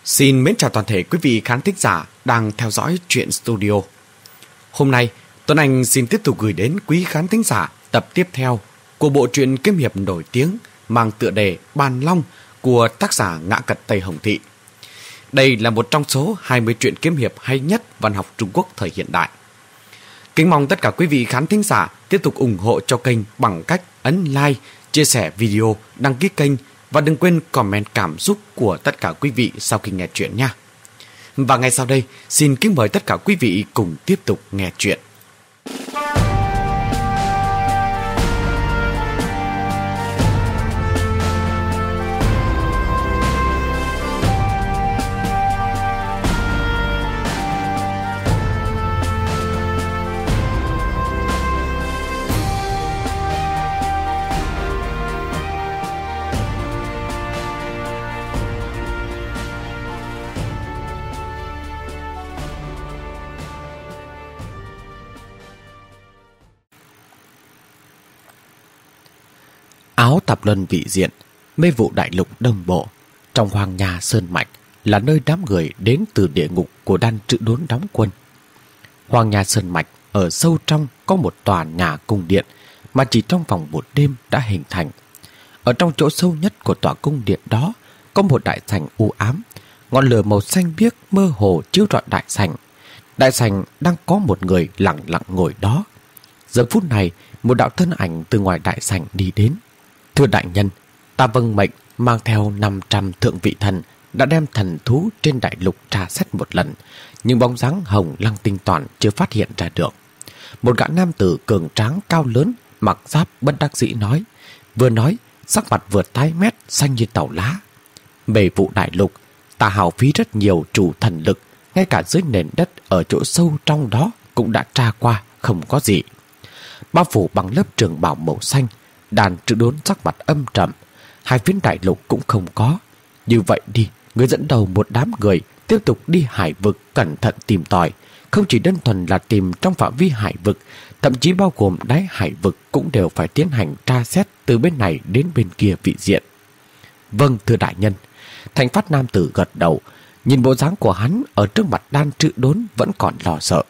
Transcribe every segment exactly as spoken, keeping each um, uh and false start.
Xin mến chào toàn thể quý vị khán thính giả đang theo dõi Truyện Studio. Hôm nay, Tuấn Anh xin tiếp tục gửi đến quý khán thính giả tập tiếp theo của bộ truyện kiếm hiệp nổi tiếng mang tựa đề Bàn Long của tác giả Ngã Cật Tây Hồng Thị. Đây là một trong số hai mươi truyện kiếm hiệp hay nhất văn học Trung Quốc thời hiện đại. Kính mong tất cả quý vị khán thính giả tiếp tục ủng hộ cho kênh bằng cách ấn like, chia sẻ video, đăng ký kênh và đừng quên comment cảm xúc của tất cả quý vị sau khi nghe chuyện nha. Và ngay sau đây, xin kính mời tất cả quý vị cùng tiếp tục nghe chuyện. Áo Tạp Luân vị diện, mê vụ đại lục Đông Bộ, trong Hoàng Nha Sơn Mạch là nơi đám người đến từ địa ngục của Đan Trự Đốn đóng quân. Hoàng Nha Sơn Mạch ở sâu trong có một tòa nhà cung điện mà chỉ trong vòng một đêm đã hình thành. Ở trong chỗ sâu nhất của tòa cung điện đó có một đại sảnh u ám, ngọn lửa màu xanh biếc mơ hồ chiếu rọi đại sảnh. Đại sảnh đang có một người lặng lặng ngồi đó. Giờ phút này, một đạo thân ảnh từ ngoài đại sảnh đi đến. Thưa đại nhân, ta vâng mệnh mang theo năm trăm thượng vị thần đã đem thần thú trên đại lục tra xét một lần, nhưng bóng dáng Hồng Lăng Tinh Toàn chưa phát hiện ra được. Một gã nam tử cường tráng cao lớn, mặc giáp bất đắc dĩ nói, vừa nói sắc mặt vừa tái mét xanh như tàu lá. Về vụ đại lục, ta hao phí rất nhiều chủ thần lực, ngay cả dưới nền đất ở chỗ sâu trong đó cũng đã tra qua, không có gì. Bao phủ bằng lớp trường bào màu xanh, Đàn Trự Đốn sắc mặt âm trầm, hai phiến đại lục cũng không có. Như vậy đi, người dẫn đầu một đám người tiếp tục đi hải vực cẩn thận tìm tòi, không chỉ đơn thuần là tìm trong phạm vi hải vực, thậm chí bao gồm đáy hải vực cũng đều phải tiến hành tra xét từ bên này đến bên kia vị diện. Vâng, thưa đại nhân. Thành Phát nam tử gật đầu, nhìn bộ dáng của hắn ở trước mặt Đan Trự Đốn vẫn còn lo sợ.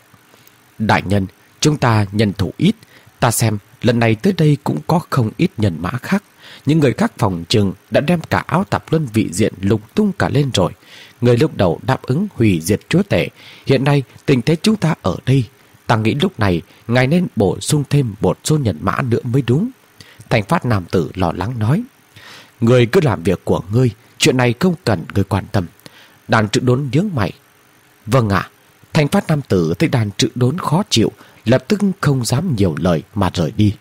Đại nhân, chúng ta nhân thủ ít, ta xem lần này tới đây cũng có không ít nhân mã khác. Những người khác phòng chừng đã đem cả Áo Tạp Luân vị diện lục tung cả lên rồi. Người lúc đầu đáp ứng hủy diệt chúa tể. Hiện nay tình thế chúng ta ở đây, ta nghĩ lúc này ngài nên bổ sung thêm một số nhân mã nữa mới đúng. Thành Phát nam tử lo lắng nói, người cứ làm việc của ngươi, chuyện này không cần người quan tâm. Đàn Trự Đốn nhướng mày. Vâng ạ. Thành Phát nam tử thấy Đàn Trự Đốn khó chịu, lập tức không dám nhiều lời mà rời đi.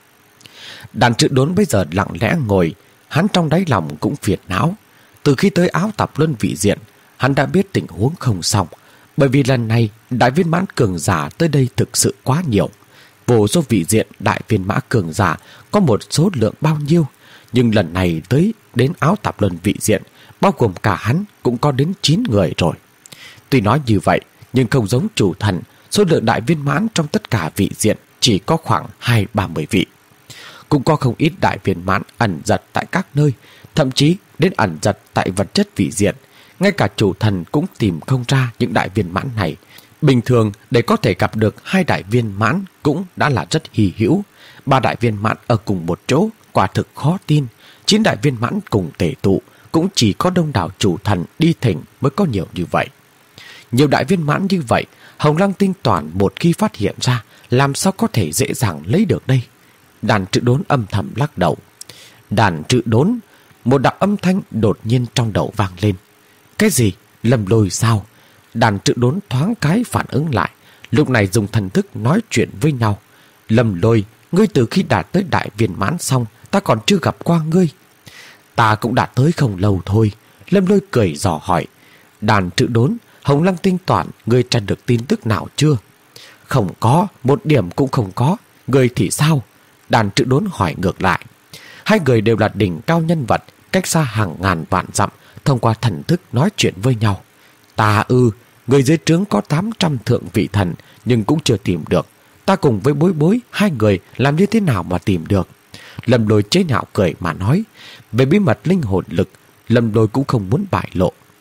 Đàn Trự Đốn bây giờ lặng lẽ ngồi, hắn trong đáy lòng cũng phiền não. Từ khi tới Áo Tạp Luân vị diện, hắn đã biết tình huống không xong, bởi vì lần này đại viên mãn cường giả tới đây thực sự quá nhiều. Vô số vị diện đại viên mã cường giả có một số lượng bao nhiêu, nhưng lần này tới đến Áo Tạp Luân vị diện, bao gồm cả hắn cũng có đến chín người rồi. Tuy nói như vậy, nhưng không giống chủ thần, số lượng đại viên mãn trong tất cả vị diện chỉ có khoảng hai ba mươi vị. Cũng có không ít đại viên mãn ẩn giật tại các nơi, thậm chí đến ẩn giật tại vật chất vị diện. Ngay cả chủ thần cũng tìm không ra những đại viên mãn này. Bình thường để có thể gặp được hai đại viên mãn cũng đã là rất hy hữu. Ba đại viên mãn ở cùng một chỗ quả thực khó tin. Chín đại viên mãn cùng tề tụ cũng chỉ có đông đảo chủ thần đi thỉnh mới có nhiều như vậy. Nhiều đại viên mãn như vậy, Hồng Lăng Tinh Toàn một khi phát hiện ra, làm sao có thể dễ dàng lấy được đây? Đàn Trự Đốn âm thầm lắc đầu. Đàn Trự Đốn, một đạo âm thanh đột nhiên trong đầu vang lên. Cái gì? Lâm Lôi sao? Đàn Trự Đốn thoáng cái phản ứng lại, lúc này dùng thần thức nói chuyện với nhau. Lâm Lôi, ngươi từ khi đạt tới đại viên mãn xong, ta còn chưa gặp qua ngươi. Ta cũng đạt tới không lâu thôi. Lâm Lôi cười dò hỏi. Đàn Trự Đốn, Hồng Lăng Tinh Toàn, ngươi tra được tin tức nào chưa? Không có, một điểm cũng không có. Ngươi thì sao? Đàn Trự Đốn hỏi ngược lại. Hai người đều là đỉnh cao nhân vật, cách xa hàng ngàn vạn dặm, thông qua thần thức nói chuyện với nhau. Ta ư, người dưới trướng có tám trăm thượng vị thần, nhưng cũng chưa tìm được. Ta cùng với Bối Bối, hai người làm như thế nào mà tìm được? Lâm Lôi chế nhạo cười mà nói. Về bí mật linh hồn lực, Lâm Lôi cũng không muốn bại lộ.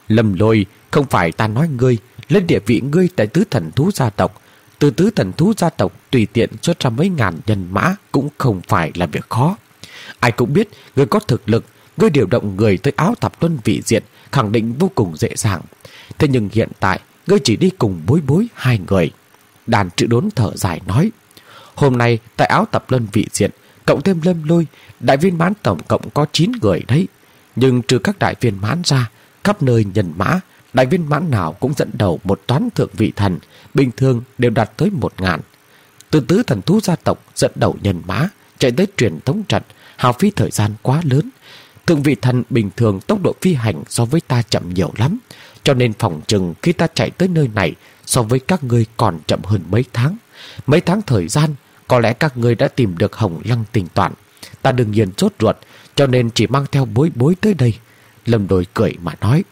Lâm Lôi, không phải ta nói ngươi, lên địa vị ngươi tại tứ thần thú gia tộc, từ tứ thần thú gia tộc tùy tiện xuất ra mấy ngàn nhân mã cũng không phải là việc khó. Ai cũng biết ngươi có thực lực, ngươi điều động người tới Áo Tạp Luân vị diện khẳng định vô cùng dễ dàng. Thế nhưng hiện tại ngươi chỉ đi cùng Bối Bối hai người. Đàn Trự Đốn thở dài nói, hôm nay tại Áo Tạp Luân vị diện cộng thêm Lâm Lôi, đại viên mãn tổng cộng có chín người đấy. Nhưng trừ các đại viên mãn ra, khắp nơi nhân mã, đại viên mãn nào cũng dẫn đầu một toán thượng vị thần, bình thường đều đạt tới một ngàn. Từ tứ thần thú gia tộc dẫn đầu nhân mã chạy tới truyền tống trận, hao phí thời gian quá lớn. Thượng vị thần bình thường tốc độ phi hành so với ta chậm nhiều lắm, cho nên phòng chừng khi ta chạy tới nơi này so với các ngươi còn chậm hơn mấy tháng. Mấy tháng thời gian, có lẽ các ngươi đã tìm được Hồng Lăng Tinh Toản. Ta đương nhiên sốt ruột, cho nên chỉ mang theo Bối Bối tới đây. Lâm Đôi cười mà nói.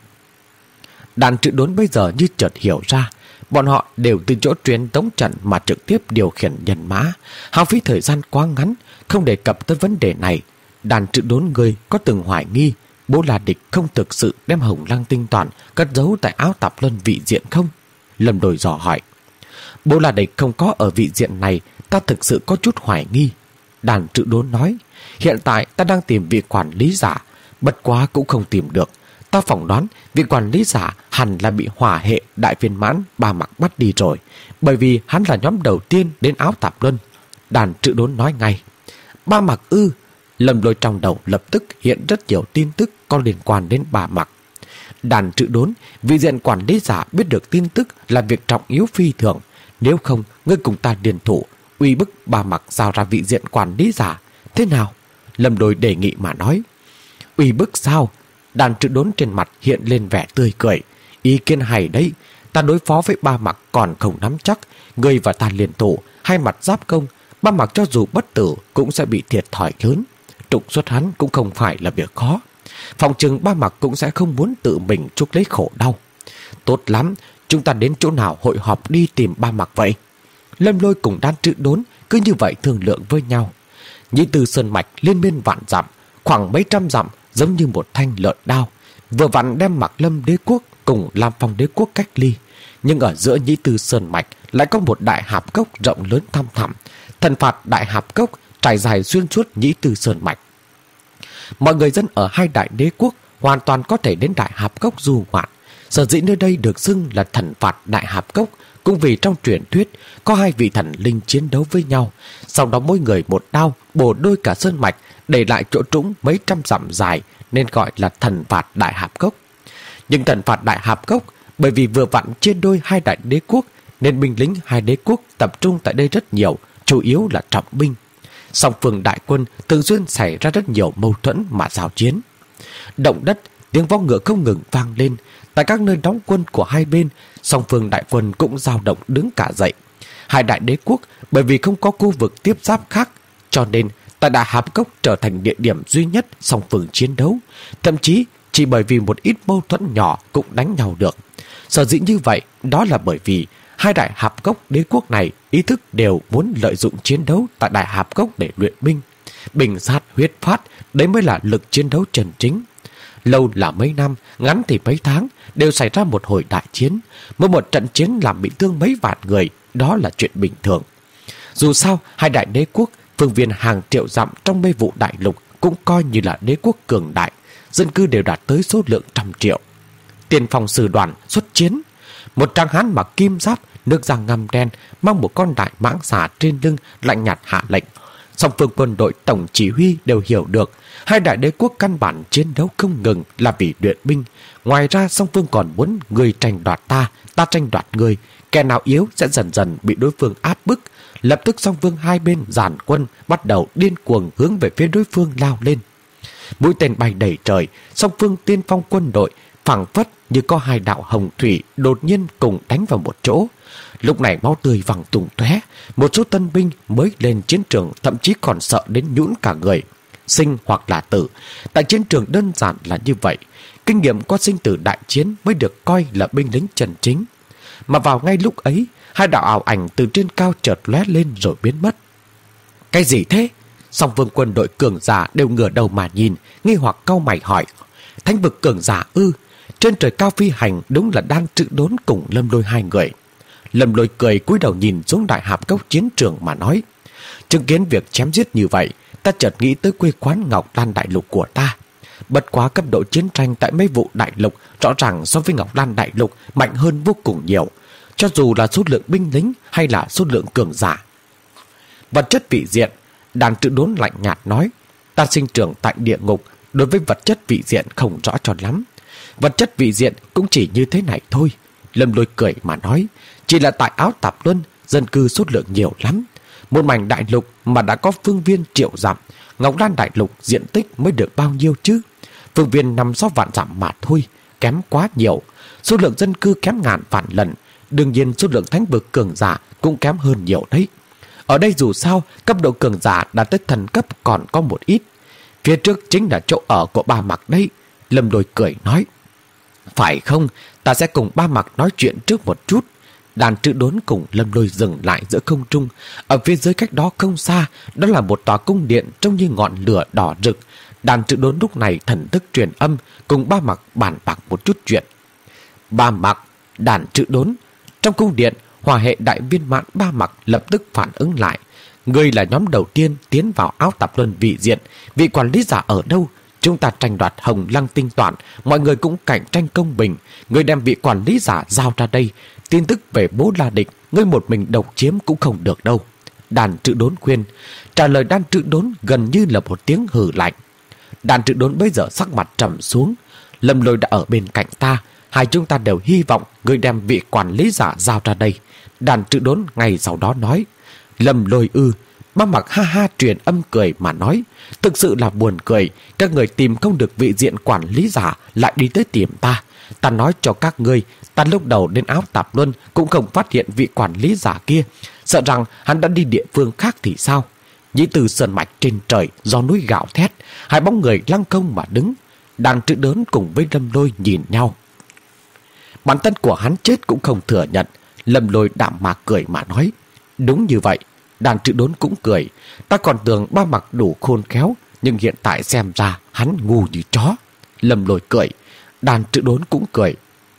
Đàn Trự Đốn bây giờ như chợt hiểu ra, bọn họ đều từ chỗ truyền tống trận mà trực tiếp điều khiển nhân mã, hao phí thời gian quá ngắn, không đề cập tới vấn đề này. Đàn Trự Đốn người có từng hoài nghi Bố La Địch không thực sự đem Hồng Lăng Tinh Toản cất giấu tại Áo Tạp Luân vị diện không? Lâm Đôi dò hỏi. Bố La Địch không có ở vị diện này, ta thực sự có chút hoài nghi. Đàn Trự Đốn nói, hiện tại ta đang tìm vị quản lý giả, bất quá cũng không tìm được. Ta phỏng đoán vị quản lý giả hẳn là bị hỏa hệ đại viên mãn Ba Mặc bắt đi rồi, bởi vì hắn là nhóm đầu tiên đến Áo Tạp Luân. Đàn Trự Đốn nói ngay. Ba Mặc ư? Lâm Lôi trong đầu lập tức hiện rất nhiều tin tức có liên quan đến Ba Mặc. Đàn Trự Đốn, vị diện quản lý giả biết được tin tức là việc trọng yếu phi thường. Nếu không, ngươi cùng ta điền thủ, uy bức Ba Mặc giao ra vị diện quản lý giả. Thế nào? Lâm Lôi đề nghị mà nói. Uy bức sao? Đàn Trự Đốn trên mặt hiện lên vẻ tươi cười. Ý kiến hay đấy, ta đối phó với Ba Mặc còn không nắm chắc. Ngươi và ta liên thủ, hai mặt giáp công, Ba Mặc cho dù bất tử cũng sẽ bị thiệt thòi lớn. Trục xuất hắn cũng không phải là việc khó. Phòng chừng Ba Mặc cũng sẽ không muốn tự mình chuốc lấy khổ đau. Tốt lắm, chúng ta đến chỗ nào hội họp đi tìm Ba Mặc vậy? Lâm Lôi cùng Đan Trự Đốn cứ như vậy thương lượng với nhau. Nhĩ Từ Sơn Mạch liên miên vạn dặm, khoảng mấy trăm dặm giống như một thanh lợi đao, vừa vặn đem Mạc Lâm Đế Quốc cùng Lam Phong Đế Quốc cách ly. Nhưng ở giữa Nhĩ Từ Sơn Mạch lại có một đại hạp cốc rộng lớn thăm thẳm. Thần phạt đại hạp cốc trải dài xuyên suốt Nhĩ Từ Sơn Mạch. Mọi người dân ở hai đại đế quốc hoàn toàn có thể đến đại hạp cốc du ngoạn. Sở dĩ nơi đây được xưng là thần phạt đại hạp cốc cũng vì trong truyền thuyết có hai vị thần linh chiến đấu với nhau, sau đó mỗi người một đao bổ đôi cả sơn mạch, để lại chỗ trũng mấy trăm dặm dài, nên gọi là thần phạt đại hạp cốc. Nhưng thần phạt đại hạp cốc bởi vì vừa vặn chia đôi hai đại đế quốc, nên binh lính hai đế quốc tập trung tại đây rất nhiều, chủ yếu là trọng binh. Song phương đại quân thường xuyên xảy ra rất nhiều mâu thuẫn mà giao chiến. Động đất, tiếng vó ngựa không ngừng vang lên. Tại các nơi đóng quân của hai bên, song phương đại quân cũng dao động đứng cả dậy. Hai đại đế quốc bởi vì không có khu vực tiếp giáp khác, cho nên tại đại hạp cốc trở thành địa điểm duy nhất song phương chiến đấu. Thậm chí chỉ bởi vì một ít mâu thuẫn nhỏ cũng đánh nhau được. Sở dĩ như vậy đó là bởi vì hai đại hạp cốc đế quốc này ý thức đều muốn lợi dụng chiến đấu tại đại hạp cốc để luyện binh. Bình sát huyết phát, đấy mới là lực chiến đấu chân chính. Lâu là mấy năm, ngắn thì mấy tháng, đều xảy ra một hồi đại chiến. Mỗi một trận chiến làm bị thương mấy vạn người, đó là chuyện bình thường. Dù sao, hai đại đế quốc, phương viên hàng triệu dặm trong mê vụ đại lục cũng coi như là đế quốc cường đại. Dân cư đều đạt tới số lượng trăm triệu. Tiền phòng sử đoàn xuất chiến. Một tráng hán mặc kim giáp, nước da ngăm đen, mang một con đại mãng xà trên lưng, lạnh nhạt hạ lệnh. Song phương quân đội tổng chỉ huy đều hiểu được hai đại đế quốc căn bản chiến đấu không ngừng là vì luyện binh. Ngoài ra song phương còn muốn người tranh đoạt ta, ta tranh đoạt người. Kẻ nào yếu sẽ dần dần bị đối phương áp bức. Lập tức song phương hai bên dàn quân bắt đầu điên cuồng hướng về phía đối phương lao lên. Mũi tên bay đầy trời, song phương tiên phong quân đội phảng phất như có hai đạo hồng thủy đột nhiên cùng đánh vào một chỗ. Lúc này máu tươi văng tung tóe, một số tân binh mới lên chiến trường thậm chí còn sợ đến nhũn cả người. Sinh hoặc là tử, tại chiến trường đơn giản là như vậy. Kinh nghiệm qua sinh tử đại chiến mới được coi là binh lính chân chính. Mà vào ngay lúc ấy, hai đạo ảo ảnh từ trên cao chợt lóe lên rồi biến mất. Cái gì thế? Song phương quân đội cường giả đều ngửa đầu mà nhìn, nghi hoặc cau mày hỏi. Thánh vực cường giả ư? trên trời cao phi hành đúng là đang Trự Đốn cùng Lâm Lôi hai người. Lâm Lôi cười cúi đầu nhìn xuống đại hạp cốc chiến trường mà nói: chứng kiến việc chém giết như vậy, ta chợt nghĩ tới quê quán Ngọc Lan Đại Lục của ta. Bất quá cấp độ chiến tranh tại mấy vụ đại lục rõ ràng so với Ngọc Lan Đại Lục mạnh hơn vô cùng nhiều, cho dù là số lượng binh lính hay là số lượng cường giả. Vật chất vị diện, Đàn Trự Đốn lạnh nhạt nói: ta sinh trưởng tại địa ngục, đối với vật chất vị diện không rõ cho lắm. Vật chất vị diện cũng chỉ như thế này thôi. Lâm Lôi cười mà nói: chỉ là tại Áo Tạp Luân dân cư số lượng nhiều lắm. Một mảnh đại lục mà đã có phương viên triệu dặm, Ngọc Lan Đại Lục diện tích mới được bao nhiêu chứ? Phương viên năm sáu vạn dặm mà thôi, kém quá nhiều. Số lượng dân cư kém ngàn vạn lần, đương nhiên số lượng thánh vực cường giả cũng kém hơn nhiều đấy. Ở đây dù sao, cấp độ cường giả đã tới thần cấp còn có một ít. Phía trước chính là chỗ ở của Ba Mặc đây. Lâm Lôi cười nói: phải không, ta sẽ cùng Ba Mặc nói chuyện trước một chút. Đàn Trự Đốn cùng Lâm Lôi dừng lại giữa không trung. Ở phía dưới cách đó không xa, đó là một tòa cung điện trông như ngọn lửa đỏ rực. Đàn Trự Đốn lúc này thần thức truyền âm cùng Ba Mặc bàn bạc một chút chuyện. Ba Mặc, Đàn Trự Đốn. Trong cung điện, hỏa hệ đại viên mãn Ba Mặc lập tức phản ứng lại: người là nhóm đầu tiên tiến vào Áo Tạp Luân vị diện, vị quản lý giả ở đâu? Chúng ta tranh đoạt Hồng Lăng tinh toán, mọi người cũng cạnh tranh công bình. Người đem vị quản lý giả giao ra đây. Tin tức về Bố La Địch, ngươi một mình độc chiếm cũng không được đâu. Đàn Trự Đốn khuyên. Trả lời Đàn Trự Đốn gần như là một tiếng hừ lạnh. Đàn Trự Đốn bây giờ sắc mặt trầm xuống. Lâm Lôi đã ở bên cạnh ta, hai chúng ta đều hy vọng người đem vị quản lý giả giao ra đây. Đàn Trự Đốn ngay sau đó nói: Lâm Lôi ư? Ba Mặc ha ha truyền âm cười mà nói: thực sự là buồn cười, các người tìm không được vị diện quản lý giả lại đi tới tìm ta. Ta nói cho các ngươi, ta lúc đầu đến Áo Tạp Luân cũng không phát hiện vị quản lý giả kia, sợ rằng hắn đã đi địa phương khác thì sao. Nhĩ Từ sơn mạch trên trời, do núi gạo thét, hai bóng người lăng không mà đứng. Đàn Trự Đốn cùng với Lâm Lôi nhìn nhau. Bản thân của hắn chết cũng không thừa nhận. Lâm Lôi đạm mạc cười mà nói: đúng như vậy. Đàn Trự Đốn cũng cười: ta còn tưởng Ba Mặc đủ khôn khéo, nhưng hiện tại xem ra hắn ngu như chó. Lâm Lôi cười, Đàn Trự Đốn cũng cười.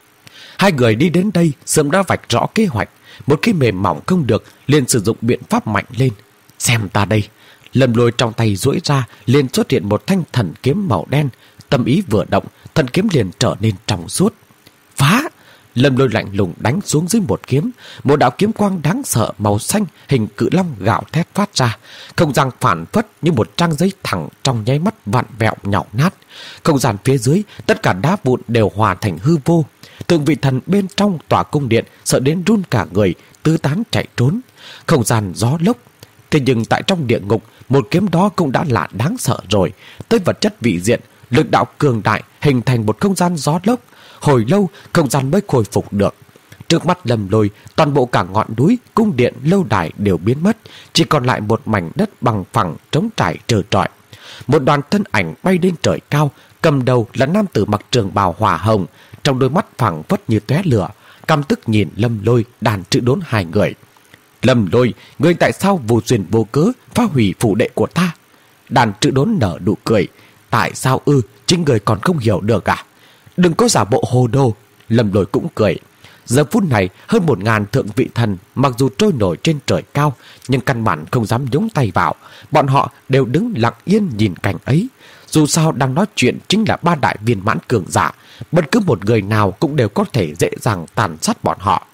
Hai người đi đến đây sớm đã vạch rõ kế hoạch. Một khi mềm mỏng không được, liền sử dụng biện pháp mạnh lên. Xem ta đây. Lâm Lôi trong tay duỗi ra, liền xuất hiện một thanh thần kiếm màu đen. Tâm ý vừa động, thần kiếm liền trở nên trong suốt. Phá! Lâm Lôi lạnh lùng đánh xuống dưới một kiếm. Một đạo kiếm quang đáng sợ màu xanh hình cự long gạo thét phát ra. Không gian phản phất như một trang giấy thẳng, trong nháy mắt vặn vẹo nhão nát. Không gian phía dưới, tất cả đá vụn đều hòa thành hư vô. Từng vị thần bên trong tòa cung điện sợ đến run cả người, tứ tán chạy trốn. Không gian gió lốc. Thế nhưng tại trong địa ngục, một kiếm đó cũng đã là đáng sợ rồi. Tới vật chất vị diện, lực đạo cường đại hình thành một không gian gió lốc. Hồi lâu không gian mới khôi phục được. Trước mắt Lâm Lôi, toàn bộ cả ngọn núi, cung điện, lâu đài đều biến mất, chỉ còn lại một mảnh đất bằng phẳng trống trải trơ trọi. Một đoàn thân ảnh bay lên trời cao, cầm đầu là nam tử mặc trường bào hỏa hồng, trong đôi mắt phẳng phất như tóe lửa, căm tức nhìn Lâm Lôi, Đàn Trự Đốn hai người. Lâm Lôi, ngươi tại sao vô duyên vô cớ phá hủy phủ đệ của ta? Đàn Trự Đốn nở nụ cười. Tại sao ư? Chính người còn không hiểu được à? Đừng có giả bộ hồ đồ. Lâm Lôi cũng cười. Giờ phút này, hơn một ngàn thượng vị thần mặc dù trôi nổi trên trời cao, nhưng căn bản không dám nhúng tay vào. Bọn họ đều đứng lặng yên nhìn cảnh ấy. Dù sao đang nói chuyện chính là ba đại viên mãn cường giả, bất cứ một người nào cũng đều có thể dễ dàng tàn sát bọn họ.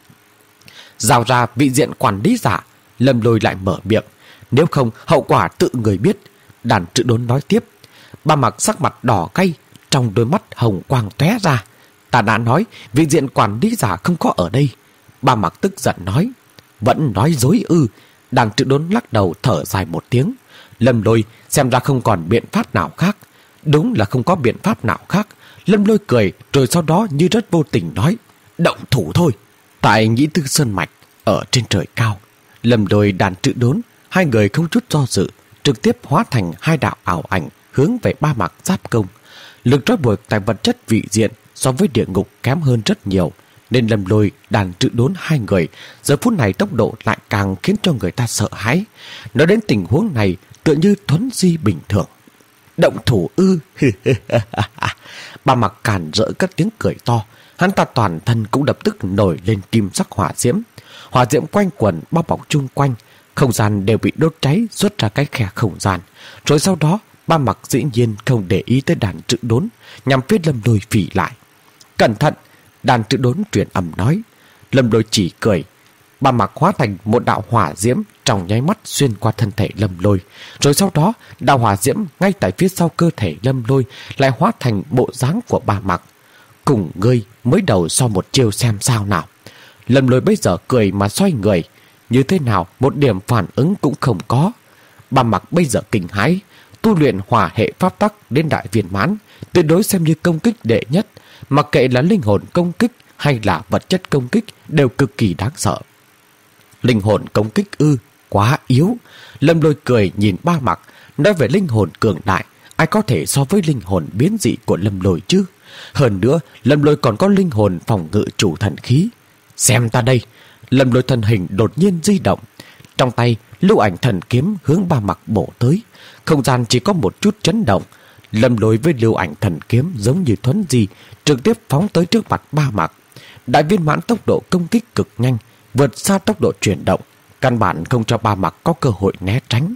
Giao ra vị diện quản lý giả. Lâm Lôi lại mở miệng. Nếu không, hậu quả tự người biết. Đàn Trự Đốn nói tiếp. Ba Mặc sắc mặt đỏ cay, trong đôi mắt hồng quang tóe ra. Ta đã nói vị diện quản lý giả không có ở đây. Ba Mặc tức giận nói. Vẫn nói dối ư? Đàn Trự Đốn lắc đầu thở dài một tiếng. Lâm Lôi xem ra không còn biện pháp nào khác. Đúng là không có biện pháp nào khác. Lâm Lôi cười, rồi sau đó như rất vô tình nói. Động thủ thôi. Tại Nhĩ Tư Sơn Mạch, ở trên trời cao, Lâm Lôi, Đàn Trự Đốn, hai người không chút do dự, trực tiếp hóa thành hai đạo ảo ảnh hướng về Ba Mặc giáp công. Lực trói buộc tại vật chất vị diện so với địa ngục kém hơn rất nhiều, nên Lâm Lôi, Đàn Trự Đốn hai người giờ phút này tốc độ lại càng khiến cho người ta sợ hãi. Nói đến tình huống này tựa như thuấn di bình thường. Động thủ ư? Ba Ba Mặc càn rỡ cất tiếng cười to. Hắn ta toàn thân cũng lập tức nổi lên kim sắc hỏa diễm. Hỏa diễm quanh quẩn bao bọc chung quanh, không gian đều bị đốt cháy xuất ra cái khe không gian. Rồi sau đó Ba Mặc dĩ nhiên không để ý tới đàn trự đốn, nhằm phía Lâm Lôi phỉ lại. Cẩn thận! Đàn trự đốn truyền âm nói. Lâm Lôi chỉ cười. Ba Mặc hóa thành một đạo hỏa diễm trong nháy mắt xuyên qua thân thể Lâm Lôi. Rồi sau đó đạo hỏa diễm ngay tại phía sau cơ thể Lâm Lôi lại hóa thành bộ dáng của Ba Mặc. Cùng ngươi mới đầu so một chiêu xem sao nào. Lâm Lôi bây giờ cười mà xoay người. Như thế nào một điểm phản ứng cũng không có. Ba Mặc bây giờ kinh hãi. Tu luyện hỏa hệ pháp tắc đến đại viên mãn, tuyệt đối xem như công kích đệ nhất. Mặc kệ là linh hồn công kích hay là vật chất công kích đều cực kỳ đáng sợ. Linh hồn công kích ư? Quá yếu. Lâm Lôi cười nhìn Ba Mặc. Nói về linh hồn cường đại, ai có thể so với linh hồn biến dị của Lâm Lôi chứ? Hơn nữa Lâm Lôi còn có linh hồn phòng ngự chủ thần khí. Xem ta đây. Lâm Lôi thân hình đột nhiên di động. Trong tay lưu ảnh thần kiếm hướng Ba Mặc bổ tới. Không gian chỉ có một chút chấn động. Lâm Lôi với lưu ảnh thần kiếm giống như thuấn di, trực tiếp phóng tới trước mặt Ba Mặc. Đại viên mãn tốc độ công kích cực nhanh, vượt xa tốc độ chuyển động, căn bản không cho Ba Mặc có cơ hội né tránh.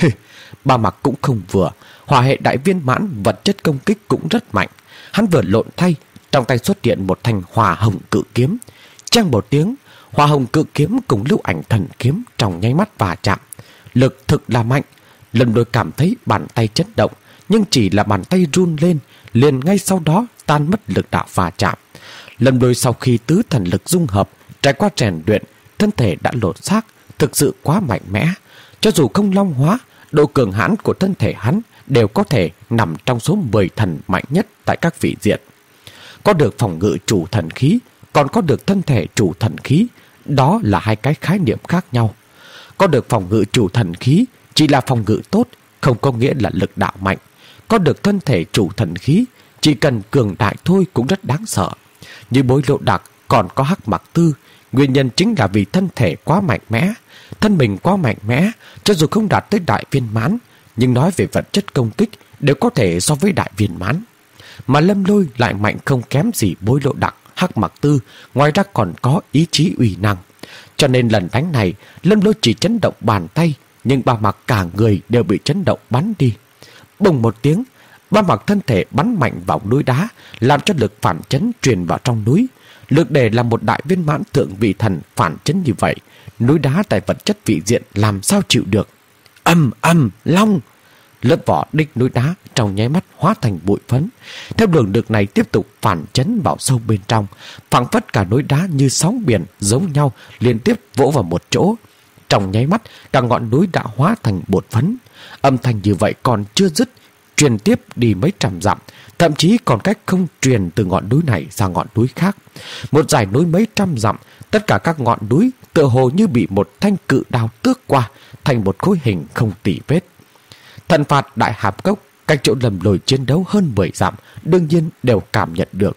Ba Mặc cũng không vừa. Hỏa hệ đại viên mãn vật chất công kích cũng rất mạnh. Hắn vừa lộn thay, trong tay xuất hiện một thanh hỏa hồng cự kiếm. Chang một tiếng, hỏa hồng cự kiếm cùng lưu ảnh thần kiếm trong nháy mắt va chạm. Lực thực là mạnh. Lâm Lôi cảm thấy bàn tay chấn động, nhưng chỉ là bàn tay run lên, liền ngay sau đó tan mất lực đạo va chạm. Lâm Lôi sau khi tứ thần lực dung hợp, trải qua rèn luyện, thân thể đã lột xác, thực sự quá mạnh mẽ. Cho dù không long hóa, độ cường hãn của thân thể hắn đều có thể nằm trong số mười thần mạnh nhất tại các vị diện. Có được phòng ngự chủ thần khí, còn có được thân thể chủ thần khí, đó là hai cái khái niệm khác nhau. Có được phòng ngự chủ thần khí chỉ là phòng ngự tốt, không có nghĩa là lực đạo mạnh. Có được thân thể chủ thần khí, chỉ cần cường đại thôi cũng rất đáng sợ. Như Bối Lộ Đặc còn có Hắc Mặc Tư, nguyên nhân chính là vì thân thể quá mạnh mẽ. Thân mình quá mạnh mẽ, cho dù không đạt tới đại viên mãn, nhưng nói về vật chất công kích đều có thể so với đại viên mãn. Mà Lâm Lôi lại mạnh không kém gì Bối Lộ Đặc, Hắc Mặc Tư, ngoài ra còn có ý chí uy năng. Cho nên lần đánh này, Lâm Lôi chỉ chấn động bàn tay, nhưng Ba Mặc cả người đều bị chấn động bắn đi. Bùng một tiếng, Ba Mặc thân thể bắn mạnh vào núi đá, làm cho lực phản chấn truyền vào trong núi. Lực để là một đại viên mãn thượng vị thần phản chấn như vậy, núi đá tại vật chất vị diện làm sao chịu được. Âm âm long, lớp vỏ đích núi đá trong nháy mắt hóa thành bụi phấn. Theo đường lực này tiếp tục phản chấn vào sâu bên trong, phảng phất cả núi đá như sóng biển giống nhau liên tiếp vỗ vào một chỗ. Trong nháy mắt, cả ngọn núi đã hóa thành bột phấn. Âm thanh như vậy còn chưa dứt, truyền tiếp đi mấy trăm dặm, thậm chí còn cách không truyền từ ngọn núi này sang ngọn núi khác. Một dải núi mấy trăm dặm, tất cả các ngọn núi tựa hồ như bị một thanh cự đao tước qua, thành một khối hình không tỉ vết. Thần phạt Đại Hạp Cốc cách chỗ Lâm Lôi chiến đấu hơn mười dặm, đương nhiên đều cảm nhận được.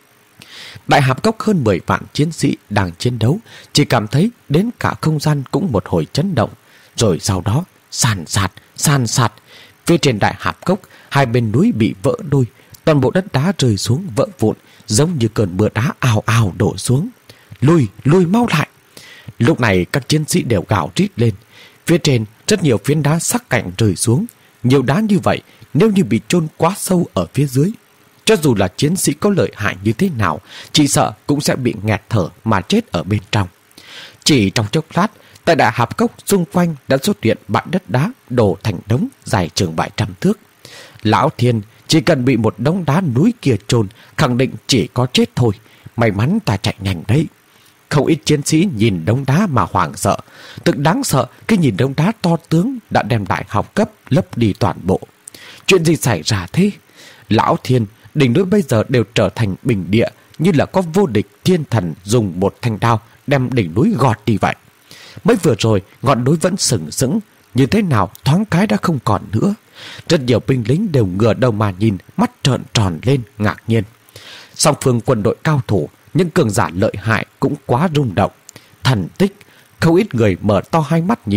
Đại Hạp Cốc hơn mười vạn chiến sĩ đang chiến đấu, chỉ cảm thấy đến cả không gian cũng một hồi chấn động. Rồi sau đó san sạt, san sạt. Phía trên Đại Hạp Cốc, hai bên núi bị vỡ đôi, toàn bộ đất đá rơi xuống vỡ vụn, giống như cơn mưa đá ào ào đổ xuống. Lùi, lùi mau lại. Lúc này các chiến sĩ đều gào rít lên. Phía trên rất nhiều phiến đá sắc cạnh rơi xuống. Nhiều đá như vậy, nếu như bị chôn quá sâu ở phía dưới, cho dù là chiến sĩ có lợi hại như thế nào, chỉ sợ cũng sẽ bị nghẹt thở mà chết ở bên trong. Chỉ trong chốc lát, tại Đại Hạp Cốc xung quanh đã xuất hiện bãi đất đá đổ thành đống dài chừng vài trăm thước. Lão Thiên chỉ cần bị một đống đá núi kia chôn, khẳng định chỉ có chết thôi. May mắn ta chạy nhanh đấy. Không ít chiến sĩ nhìn đống đá mà hoảng sợ. Thực đáng sợ khi nhìn đống đá to tướng đã đem đại học cấp lấp đi toàn bộ. Chuyện gì xảy ra thế? Lão Thiên, đỉnh núi bây giờ đều trở thành bình địa, như là có vô địch thiên thần dùng một thanh đao đem đỉnh núi gọt đi vậy. Mới vừa rồi ngọn núi vẫn sừng sững, như thế nào thoáng cái đã không còn nữa. Rất nhiều binh lính đều ngửa đầu mà nhìn, mắt trợn tròn lên ngạc nhiên. Song phương quân đội cao thủ, những cường giả lợi hại cũng quá rung động. Thần tích, không ít người mở to hai mắt nhìn,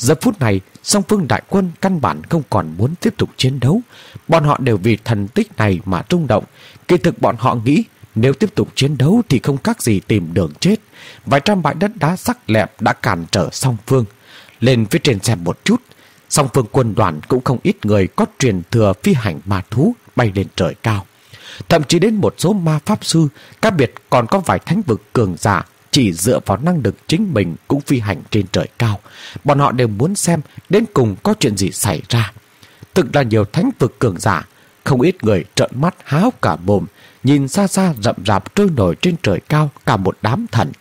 Giờ phút này, song phương đại quân căn bản không còn muốn tiếp tục chiến đấu. Bọn họ đều vì thần tích này mà rung động. Kỳ thực bọn họ nghĩ nếu tiếp tục chiến đấu thì không khác gì tìm đường chết. Vài trăm bãi đất đá sắc lẹm đã cản trở song phương. Lên phía trên xem một chút, song phương quân đoàn cũng không ít người có truyền thừa phi hành ma thú bay lên trời cao. Thậm chí đến một số ma pháp sư, các biệt còn có vài thánh vực cường giả chỉ dựa vào năng lực chính mình cũng phi hành trên trời cao. Bọn họ đều muốn xem đến cùng có chuyện gì xảy ra. Thực là nhiều thánh vực cường giả, không ít người trợn mắt há hốc cả mồm, nhìn xa xa rậm rạp trôi nổi trên trời cao cả một đám thần.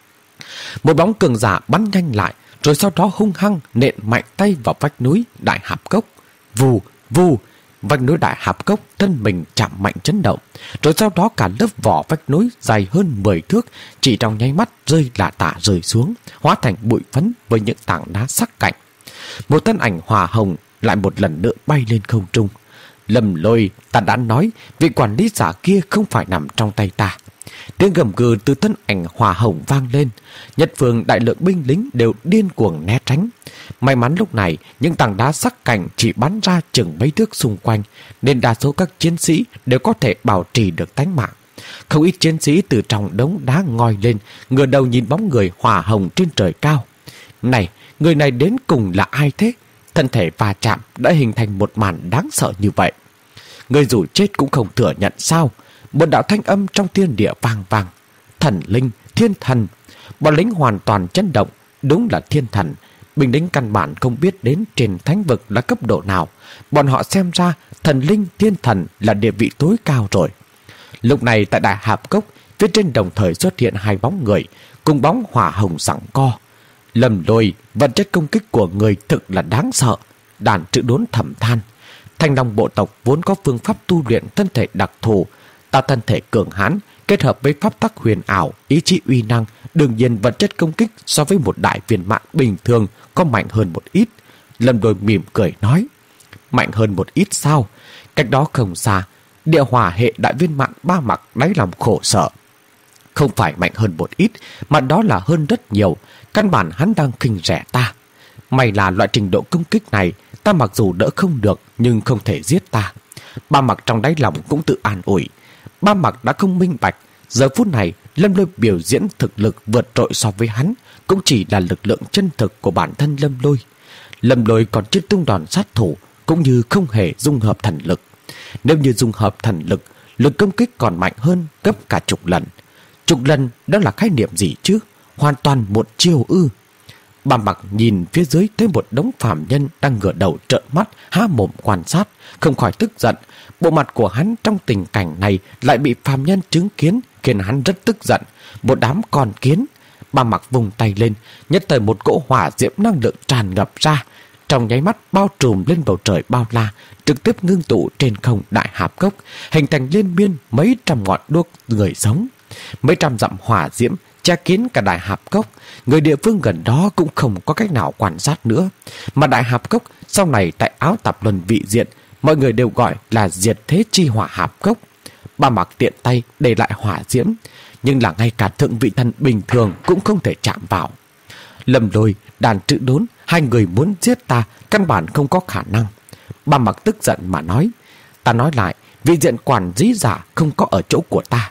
Một bóng cường giả bắn nhanh lại, rồi sau đó hung hăng nện mạnh tay vào vách núi đại hạp cốc. Vù, vù, vách núi đại hạp cốc thân mình chạm mạnh chấn động, rồi sau đó cả lớp vỏ vách núi dài hơn mười thước chỉ trong nháy mắt rơi lả tả rơi xuống, hóa thành bụi phấn với những tảng đá sắc cạnh. Một thân ảnh hỏa hồng lại một lần nữa bay lên không trung. Lâm Lôi, ta đã nói vị quản lý giả kia không phải nằm trong tay ta. Tiếng gầm gừ từ thân ảnh hỏa hồng vang lên. Nhất phương đại lượng binh lính đều điên cuồng né tránh. May mắn lúc này những tảng đá sắc cạnh chỉ bắn ra chừng mấy thước xung quanh, nên đa số các chiến sĩ đều có thể bảo trì được tánh mạng. Không ít chiến sĩ từ trong đống đá ngoi lên, ngửa đầu nhìn bóng người hỏa hồng trên trời cao. Này, người này đến cùng là ai thế? Thân thể va chạm đã hình thành một màn đáng sợ như vậy. Người dù chết cũng không thừa nhận sao? Một đạo thanh âm trong thiên địa vang vang. Thần linh, thiên thần. Bọn lính hoàn toàn chấn động. Đúng là thiên thần. Binh lính căn bản không biết đến trên thánh vực là cấp độ nào. Bọn họ xem ra thần linh, thiên thần là địa vị tối cao rồi. Lúc này tại đại hạp cốc, phía trên đồng thời xuất hiện hai bóng người, cùng bóng hỏa hồng giằng co. Lâm Lôi, vật chất công kích của người thực là đáng sợ. Đàn Trự Đốn thầm than. Thanh Long bộ tộc vốn có phương pháp tu luyện thân thể đặc thù, tạo thân thể cường hãn kết hợp với pháp tắc huyền ảo, ý chí uy năng, đương nhiên vật chất công kích so với một đại viên mãn bình thường có mạnh hơn một ít. Lâm Lôi mỉm cười nói, mạnh hơn một ít sao? Cách đó không xa, địa hỏa hệ đại viên mãn Ba Mặc đáy lòng khổ sở. Không phải mạnh hơn một ít, mà đó là hơn rất nhiều. Căn bản hắn đang khinh rẻ ta. May là loại trình độ công kích này, ta mặc dù đỡ không được nhưng không thể giết ta. Ba Mặc trong đáy lòng cũng tự an ủi. Ba Mặc đã không minh bạch, giờ phút này Lâm Lôi biểu diễn thực lực vượt trội so với hắn cũng chỉ là lực lượng chân thực của bản thân Lâm Lôi. Lâm Lôi còn chưa tung đòn sát thủ, cũng như không hề dung hợp thần lực. Nếu như dung hợp thần lực, lực công kích còn mạnh hơn gấp cả chục lần. Chục lần đó là khái niệm gì chứ? Hoàn toàn một chiêu ư? Ba Mặc nhìn phía dưới thấy một đống phàm nhân đang ngửa đầu trợn mắt, há mồm quan sát, không khỏi tức giận. Bộ mặt của hắn trong tình cảnh này lại bị phàm nhân chứng kiến, khiến hắn rất tức giận. Một đám con kiến. Ba Mặc vùng tay lên, nhất thời một cỗ hỏa diễm năng lượng tràn ngập ra, trong nháy mắt bao trùm lên bầu trời bao la, trực tiếp ngưng tụ trên không đại hạp cốc, hình thành liên miên mấy trăm ngọn đuốc người sống. Mấy trăm dặm hỏa diễm che kín cả đại hạp cốc. Người địa phương gần đó cũng không có cách nào quan sát nữa. Mà đại hạp cốc sau này tại Áo Tạp Luân vị diện, mọi người đều gọi là diệt thế chi hỏa hạp cốc. Ba Mặc tiện tay để lại hỏa diễm, nhưng là ngay cả thượng vị thần bình thường cũng không thể chạm vào. Lâm Lôi, Đàn Trự Đốn, hai người muốn giết ta căn bản không có khả năng. Ba Mặc tức giận mà nói, ta nói lại, vị diện quản lý giả không có ở chỗ của ta.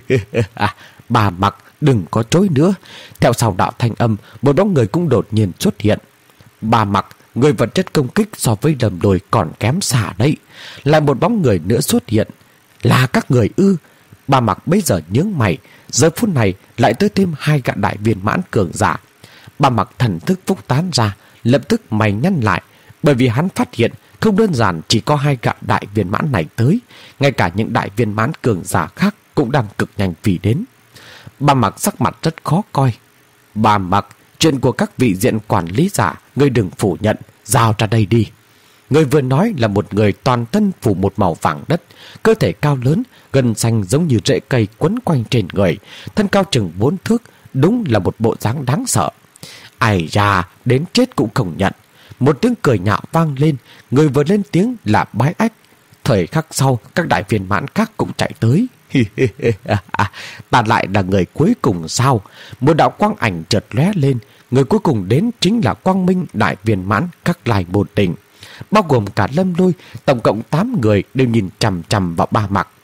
Ba Mặc đừng có chối nữa. Theo sau đạo thanh âm, một bóng người cũng đột nhiên xuất hiện. Ba Mặc, người vật chất công kích so với Lâm Lôi còn kém xa đấy. Lại một bóng người nữa xuất hiện. Là các người ư? Ba Mặc bây giờ nhướng mày. Giờ phút này lại tới thêm hai gã đại viên mãn cường giả. Ba Mặc thần thức phúc tán ra, lập tức mày nhăn lại, bởi vì hắn phát hiện không đơn giản chỉ có hai gã đại viên mãn này tới, ngay cả những đại viên mãn cường giả khác cũng đang cực nhanh vì đến. Ba Mặc sắc mặt rất khó coi. Ba Mặc, chuyện của các vị diện quản lý giả ngươi đừng phủ nhận, giao ra đây đi. Người vừa nói là một người toàn thân phủ một màu vàng đất, cơ thể cao lớn, gân xanh giống như rễ cây quấn quanh trên người, thân cao chừng bốn thước, đúng là một bộ dáng đáng sợ. Ai da, đến chết cũng không nhận. Một tiếng cười nhạo vang lên, người vừa lên tiếng là Bái Ách. Thời khắc sau, các đại viên mãn khác cũng chạy tới. Ta lại là người cuối cùng sao? Một đạo quang ảnh chợt lóe lên, người cuối cùng đến chính là Quang Minh đại viên mãn các lai bồn tình, bao gồm cả Lâm Lôi. Tổng cộng tám người đều nhìn chằm chằm vào Ba Mặc.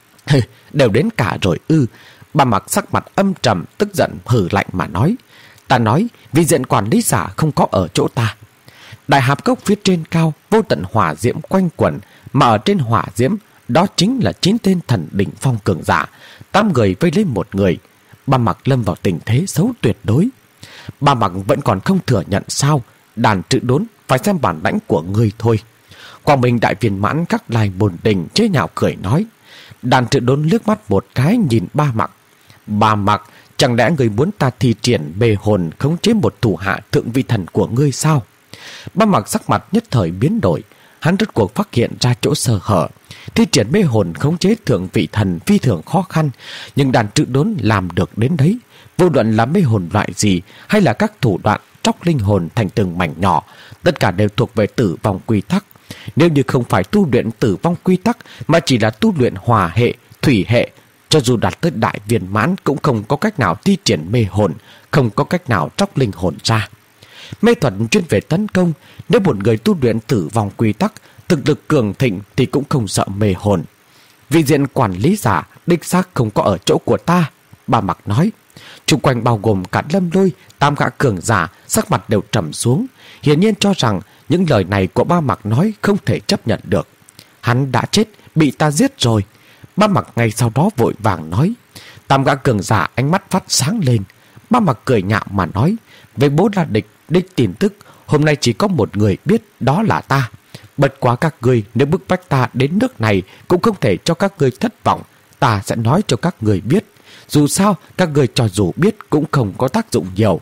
Đều đến cả rồi ư? Ba Mặc sắc mặt âm trầm, tức giận hừ lạnh mà nói. Ta nói vị diện quản lý giả không có ở chỗ ta. Đại hạp cốc phía trên cao vô tận hỏa diễm quanh quẩn, mà ở trên hỏa diễm đó chính là chín tên thần đỉnh phong cường giả. Tám người vây lấy một người. Ba Mặc lâm vào tình thế xấu tuyệt đối. Ba Mặc vẫn còn không thừa nhận sao? Đàn Trự Đốn phải xem bản lãnh của ngươi thôi. Quang Minh đại viên mãn các lai bồn đình chế nhạo cười nói. Đàn Trự Đốn liếc mắt một cái nhìn Ba Mặc. Ba Mặc, chẳng lẽ người muốn ta thi triển bề hồn khống chế một thủ hạ thượng vị thần của ngươi sao? Ba Mặc sắc mặt nhất thời biến đổi. Hắn rốt cuộc phát hiện ra chỗ sơ hở. Thi triển mê hồn khống chế thượng vị thần phi thường khó khăn, nhưng Đàn Trự Đốn làm được đến đấy. Vô luận là mê hồn loại gì hay là các thủ đoạn tróc linh hồn thành từng mảnh nhỏ, tất cả đều thuộc về tử vong quy tắc. Nếu như không phải tu luyện tử vong quy tắc mà chỉ là tu luyện hỏa hệ, thủy hệ, cho dù đạt tới đại viên mãn cũng không có cách nào thi triển mê hồn, không có cách nào tróc linh hồn ra. Mê thuật chuyên về tấn công, nếu một người tu luyện tử vong quy tắc, thực lực cường thịnh thì cũng không sợ mê hồn. Vị diện quản lý giả đích xác không có ở chỗ của ta, Ba Mặc nói. Xung quanh bao gồm cả Lâm Lôi, tam gã cường giả sắc mặt đều trầm xuống, hiển nhiên cho rằng những lời này của Ba Mặc nói không thể chấp nhận được. Hắn đã chết, bị ta giết rồi. Ba Mặc ngay sau đó vội vàng nói. Tam gã cường giả ánh mắt phát sáng lên. Ba Mặc cười nhạo mà nói. Về Bố La Địch, đích tin tức hôm nay chỉ có một người biết, đó là ta. Bất quá các ngươi nếu bức bách ta đến nước này cũng không thể cho các ngươi thất vọng. Ta sẽ nói cho các ngươi biết. Dù sao các ngươi cho dù biết cũng không có tác dụng nhiều.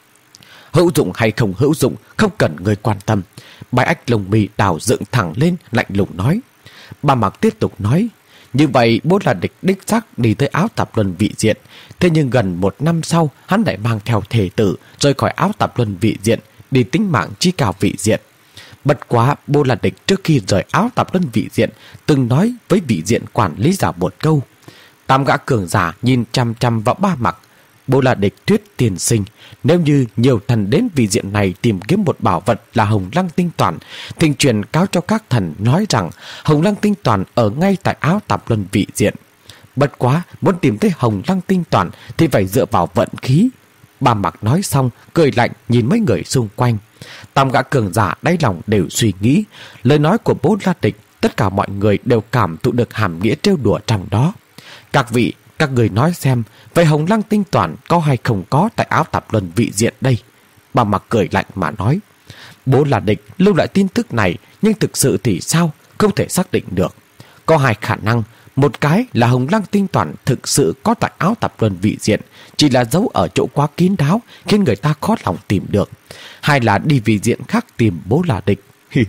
Hữu dụng hay không hữu dụng không cần người quan tâm. Bái ách lồng mì đào dựng thẳng lên, lạnh lùng nói. Ba Mặc tiếp tục nói. Như vậy Bố La Địch đích xác đi tới Áo Tạp Luân vị diện. Thế nhưng gần một năm sau hắn lại mang theo thể tử rời khỏi Áo Tạp Luân vị diện, đi tính mạng chi cao vị diện. Bất quá Bố La Địch trước khi rời Áo Tạp Luân vị diện từng nói với vị diện quản lý giả một câu. Tam gã cường giả nhìn chăm chăm vào Ba Mặc. Bố La Địch thuyết tiền sinh, nếu như nhiều thần đến vị diện này tìm kiếm một bảo vật là Hồng Lăng Tinh Toàn, thỉnh truyền cáo cho các thần nói rằng Hồng Lăng Tinh Toàn ở ngay tại Áo Tạp Luân vị diện. Bất quá muốn tìm thấy Hồng Lăng Tinh Toàn thì phải dựa vào vận khí. Ba Mặc nói xong cười lạnh nhìn mấy người xung quanh. Tam gã cường giả đáy lòng đều suy nghĩ lời nói của Bố La Địch. Tất cả mọi người đều cảm thụ được hàm nghĩa trêu đùa trong đó. Các vị, các người nói xem, vậy Hồng Lăng Tinh Toàn có hay không có tại Áo Tạp Luân vị diện đây? Ba Mặc cười lạnh mà nói. Bố La Địch lưu lại tin tức này, nhưng thực sự thì sao? Không thể xác định được. Có hai khả năng. Một cái là Hồng Lăng Tinh Toàn thực sự có tại Áo Tạp Luân vị diện, chỉ là giấu ở chỗ quá kín đáo khiến người ta khó lòng tìm được. Hai là đi vị diện khác tìm Bố La Địch.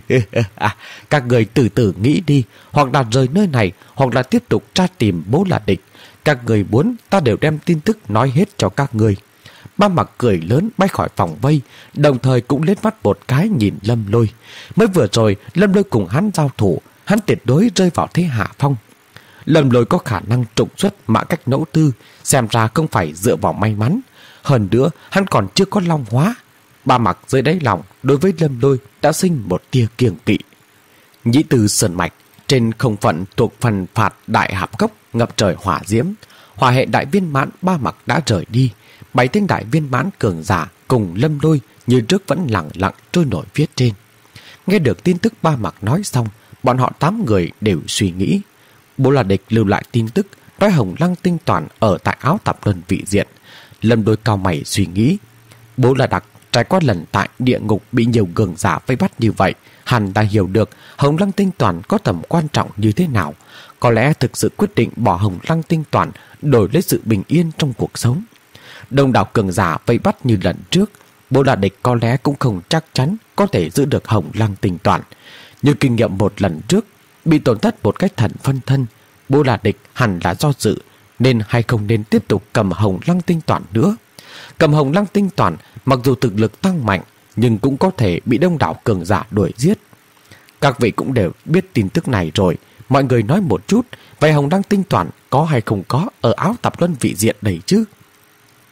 Các người từ từ nghĩ đi, hoặc là rời nơi này, hoặc là tiếp tục tra tìm Bố La Địch. Các người muốn ta đều đem tin tức nói hết cho các người. Ba Mặc cười lớn bay khỏi phòng vây, đồng thời cũng lên mắt một cái nhìn Lâm Lôi. Mới vừa rồi Lâm Lôi cùng hắn giao thủ, hắn tuyệt đối rơi vào thế hạ phong. Lâm Lôi có khả năng trục xuất Mã Cách Nỗ Tư, xem ra không phải dựa vào may mắn. Hơn nữa hắn còn chưa có long hóa. Ba Mặc dưới đáy lòng đối với Lâm Lôi đã sinh một tia kiêng kỵ. Nhĩ Từ Sơn Mạch trên không phận thuộc phần phạt Đại Hạp Cốc ngập trời hỏa diễm. Hỏa hệ đại viên mãn Ba Mặc đã rời đi. Bảy tên đại viên mãn cường giả cùng Lâm Lôi như trước vẫn lặng lặng trôi nổi phía trên. Nghe được tin tức Ba Mặc nói xong, bọn họ tám người đều suy nghĩ. Bố La Địch lưu lại tin tức nói Hồng Lăng Tinh Toàn ở tại Áo Tạp Luân vị diện. Lâm Lôi cao mày suy nghĩ. Bố La Đặc trải qua lần tại địa ngục bị nhiều cường giả vây bắt như vậy, hắn đã hiểu được Hồng Lăng Tinh Toàn có tầm quan trọng như thế nào. Có lẽ thực sự quyết định bỏ Hồng Lăng Tinh Toàn đổi lấy sự bình yên trong cuộc sống. Đông đảo cường giả vây bắt như lần trước, Bố La Địch có lẽ cũng không chắc chắn có thể giữ được Hồng Lăng Tinh Toàn. Như kinh nghiệm một lần trước bị tổn thất một cách thần phân thân, Bố La Địch hẳn là do dự nên hay không nên tiếp tục cầm Hồng Lăng Tinh Toàn nữa. Cầm Hồng Lăng Tinh Toàn mặc dù thực lực tăng mạnh nhưng cũng có thể bị đông đảo cường giả đuổi giết. Các vị cũng đều biết tin tức này rồi. Mọi người nói một chút, vậy Hồng Lăng Tinh Toàn có hay không có ở Áo Tạp Luân vị diện đấy chứ?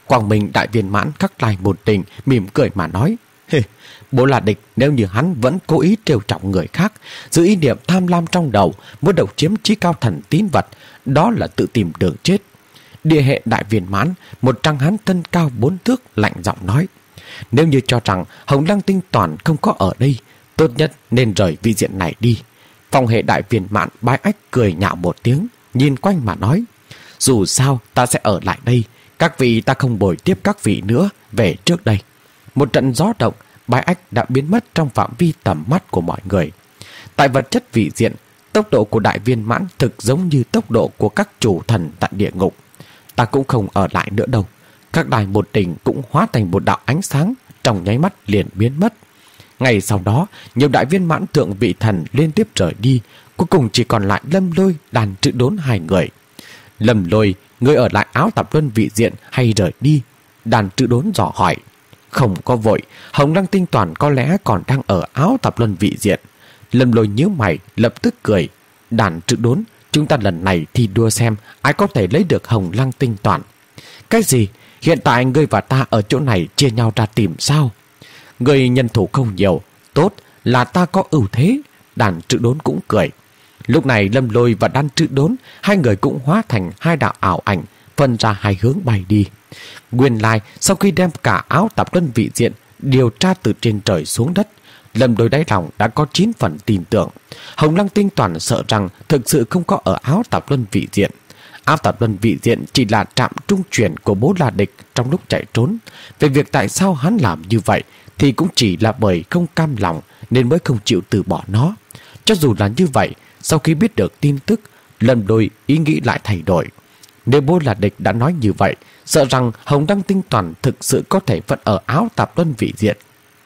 Quang Minh đại viên mãn Khắc Lai một tình mỉm cười mà nói: Hê, Bố là địch nếu như hắn vẫn cố ý trêu chọc người khác, giữ ý niệm tham lam trong đầu, muốn độc chiếm chí cao thần tín vật, đó là tự tìm đường chết. Địa hệ đại viên mãn, một trăng hán thân cao bốn thước lạnh giọng nói: Nếu như cho rằng Hồng Lăng Tinh Toàn không có ở đây, tốt nhất nên rời vị diện này đi. Phong hệ đại viên mãn Bái Ách cười nhạo một tiếng, nhìn quanh mà nói: Dù sao ta sẽ ở lại đây, các vị ta không bồi tiếp các vị nữa, về trước đây. Một trận gió động, Bái Ách đã biến mất trong phạm vi tầm mắt của mọi người. Tại vật chất vị diện, tốc độ của đại viên mãn thực giống như tốc độ của các chủ thần tại địa ngục. Ta cũng không ở lại nữa đâu. Các đài một đỉnh cũng hóa thành một đạo ánh sáng, trong nháy mắt liền biến mất. Ngày sau đó, nhiều đại viên mãn thượng vị thần liên tiếp rời đi, cuối cùng chỉ còn lại Lâm Lôi, Đàn Trự Đốn hai người. Lâm Lôi, người ở lại Áo Tạp Luân vị diện hay rời đi? Đàn Trự Đốn dò hỏi. Không có vội, Hồng Lăng Tinh Toàn có lẽ còn đang ở Áo Tạp Luân vị diện. Lâm Lôi nhíu mày, lập tức cười. Đàn Trự Đốn, chúng ta lần này thi đua xem ai có thể lấy được Hồng Lăng Tinh Toàn. Cái gì? Hiện tại ngươi và ta ở chỗ này chia nhau ra tìm sao? Người nhân thủ không nhiều, tốt là ta có ưu thế. Đàn Trự Đốn cũng cười. Lúc này Lâm Lôi và Đàn Trự Đốn, hai người cũng hóa thành hai đạo ảo ảnh, phân ra hai hướng bay đi. Nguyên lai sau khi đem cả Áo Tạp Luân vị diện điều tra từ trên trời xuống đất, Lâm Lôi đáy lòng đã có chín phần tin tưởng. Hồng Lăng Tinh Toàn sợ rằng thực sự không có ở Áo Tạp Luân vị diện. Áo Tạp Luân vị diện chỉ là trạm trung chuyển của Bố là địch trong lúc chạy trốn. Về việc tại sao hắn làm như vậy thì cũng chỉ là bởi không cam lòng nên mới không chịu từ bỏ nó. Cho dù là như vậy, sau khi biết được tin tức, Lâm Lôi ý nghĩ lại thay đổi. Nếu Bố là địch đã nói như vậy, sợ rằng Hồng Lăng Tinh Toàn thực sự có thể vẫn ở Áo Tạp Luân vị diện.